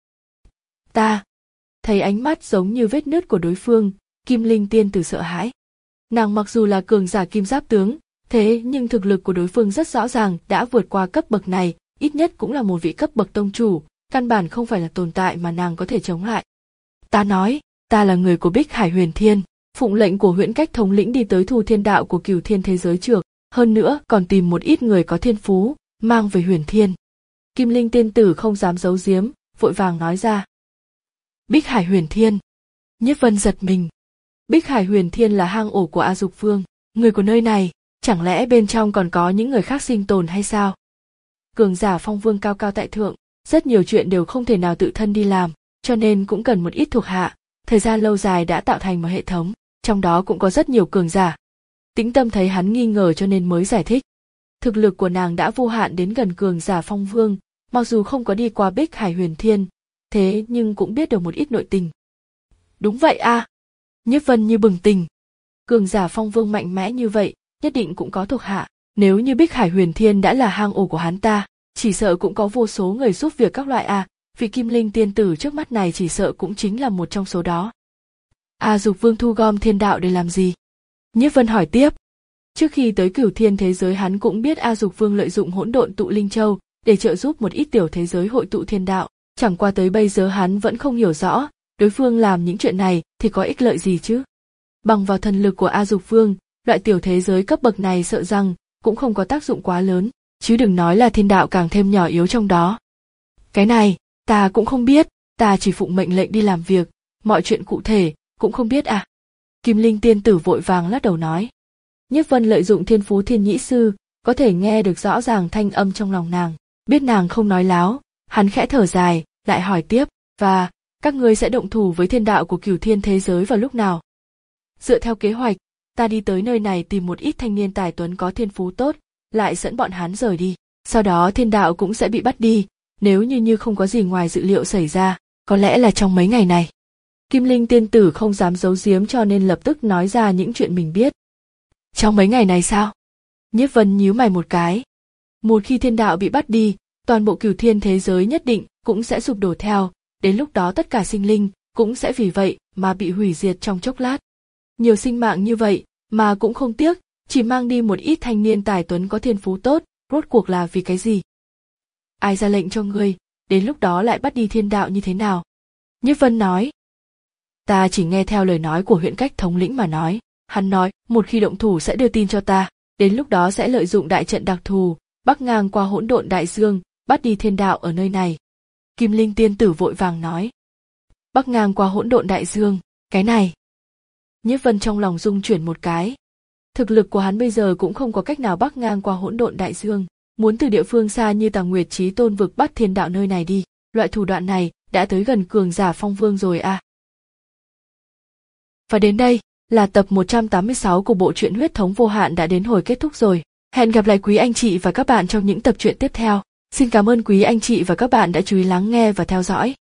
Ta, thấy ánh mắt giống như vết nứt của đối phương, Kim Linh tiên tử sợ hãi. Nàng mặc dù là cường giả kim giáp tướng, thế nhưng thực lực của đối phương rất rõ ràng đã vượt qua cấp bậc này, ít nhất cũng là một vị cấp bậc tông chủ, căn bản không phải là tồn tại mà nàng có thể chống lại. Ta nói, ta là người của Bích Hải Huyền Thiên, phụng lệnh của Huyễn Cách thống lĩnh đi tới Thu Thiên đạo của Cửu Thiên thế giới trước, hơn nữa còn tìm một ít người có thiên phú, mang về Huyền Thiên. Kim Linh tiên tử không dám giấu giếm, vội vàng nói ra. Bích Hải Huyền Thiên. Nhiếp Vân giật mình. Bích Hải Huyền Thiên là hang ổ của A Dục Vương, người của nơi này, chẳng lẽ bên trong còn có những người khác sinh tồn hay sao? Cường giả phong vương cao cao tại thượng, rất nhiều chuyện đều không thể nào tự thân đi làm, cho nên cũng cần một ít thuộc hạ, thời gian lâu dài đã tạo thành một hệ thống, trong đó cũng có rất nhiều cường giả. Tĩnh Tâm thấy hắn nghi ngờ cho nên mới giải thích. Thực lực của nàng đã vô hạn đến gần cường giả phong vương, mặc dù không có đi qua Bích Hải Huyền Thiên, thế nhưng cũng biết được một ít nội tình. Đúng vậy a. À. Nhiếp Vân như bừng tỉnh. Cường giả phong vương mạnh mẽ như vậy, nhất định cũng có thuộc hạ. Nếu như Bích Hải Huyền Thiên đã là hang ổ của hắn ta, chỉ sợ cũng có vô số người giúp việc các loại a. À, vị Kim Linh tiên tử trước mắt này chỉ sợ cũng chính là một trong số đó. A Dục Vương thu gom thiên đạo để làm gì? Nhiếp Vân hỏi tiếp. Trước khi tới Cửu Thiên thế giới hắn cũng biết A Dục Vương lợi dụng hỗn độn tụ linh châu để trợ giúp một ít tiểu thế giới hội tụ thiên đạo, chẳng qua tới bây giờ hắn vẫn không hiểu rõ, đối phương làm những chuyện này thì có ích lợi gì chứ? Bằng vào thần lực của A Dục Vương, loại tiểu thế giới cấp bậc này sợ rằng cũng không có tác dụng quá lớn, chứ đừng nói là thiên đạo càng thêm nhỏ yếu trong đó. Cái này, ta cũng không biết, ta chỉ phụng mệnh lệnh đi làm việc, mọi chuyện cụ thể cũng không biết à. Kim Linh tiên tử vội vàng lắc đầu nói. Nhiếp Vân lợi dụng thiên phú thiên nhĩ sư, có thể nghe được rõ ràng thanh âm trong lòng nàng, biết nàng không nói láo, hắn khẽ thở dài, lại hỏi tiếp, và, các ngươi sẽ động thủ với thiên đạo của Cửu Thiên thế giới vào lúc nào? Dựa theo kế hoạch, ta đi tới nơi này tìm một ít thanh niên tài tuấn có thiên phú tốt, lại dẫn bọn hắn rời đi, sau đó thiên đạo cũng sẽ bị bắt đi, nếu như như không có gì ngoài dự liệu xảy ra, có lẽ là trong mấy ngày này. Kim Linh tiên tử không dám giấu giếm cho nên lập tức nói ra những chuyện mình biết. Trong mấy ngày này sao? Nhiếp Vân nhíu mày một cái. Một khi thiên đạo bị bắt đi, toàn bộ Cửu Thiên thế giới nhất định cũng sẽ sụp đổ theo, đến lúc đó tất cả sinh linh cũng sẽ vì vậy mà bị hủy diệt trong chốc lát. Nhiều sinh mạng như vậy mà cũng không tiếc, chỉ mang đi một ít thanh niên tài tuấn có thiên phú tốt, rốt cuộc là vì cái gì? Ai ra lệnh cho ngươi, đến lúc đó lại bắt đi thiên đạo như thế nào? Nhiếp Vân nói. Ta chỉ nghe theo lời nói của huyện cách thống lĩnh mà nói, hắn nói một khi động thủ sẽ đưa tin cho ta, đến lúc đó sẽ lợi dụng đại trận đặc thù, bắc ngang qua hỗn độn đại dương, bắt đi thiên đạo ở nơi này. Kim Linh tiên tử vội vàng nói. Bắc ngang qua hỗn độn đại dương, cái này. Nhiếp Vân trong lòng rung chuyển một cái. Thực lực của hắn bây giờ cũng không có cách nào bắc ngang qua hỗn độn đại dương, muốn từ địa phương xa như Tàng Nguyệt Chí Tôn vực bắt thiên đạo nơi này đi, loại thủ đoạn này đã tới gần cường giả phong vương rồi à. Và đến đây là tập một trăm tám mươi sáu của bộ truyện Huyết thống vô hạn đã đến hồi kết thúc rồi. Hẹn gặp lại quý anh chị và các bạn trong những tập truyện tiếp theo. Xin cảm ơn quý anh chị và các bạn đã chú ý lắng nghe và theo dõi.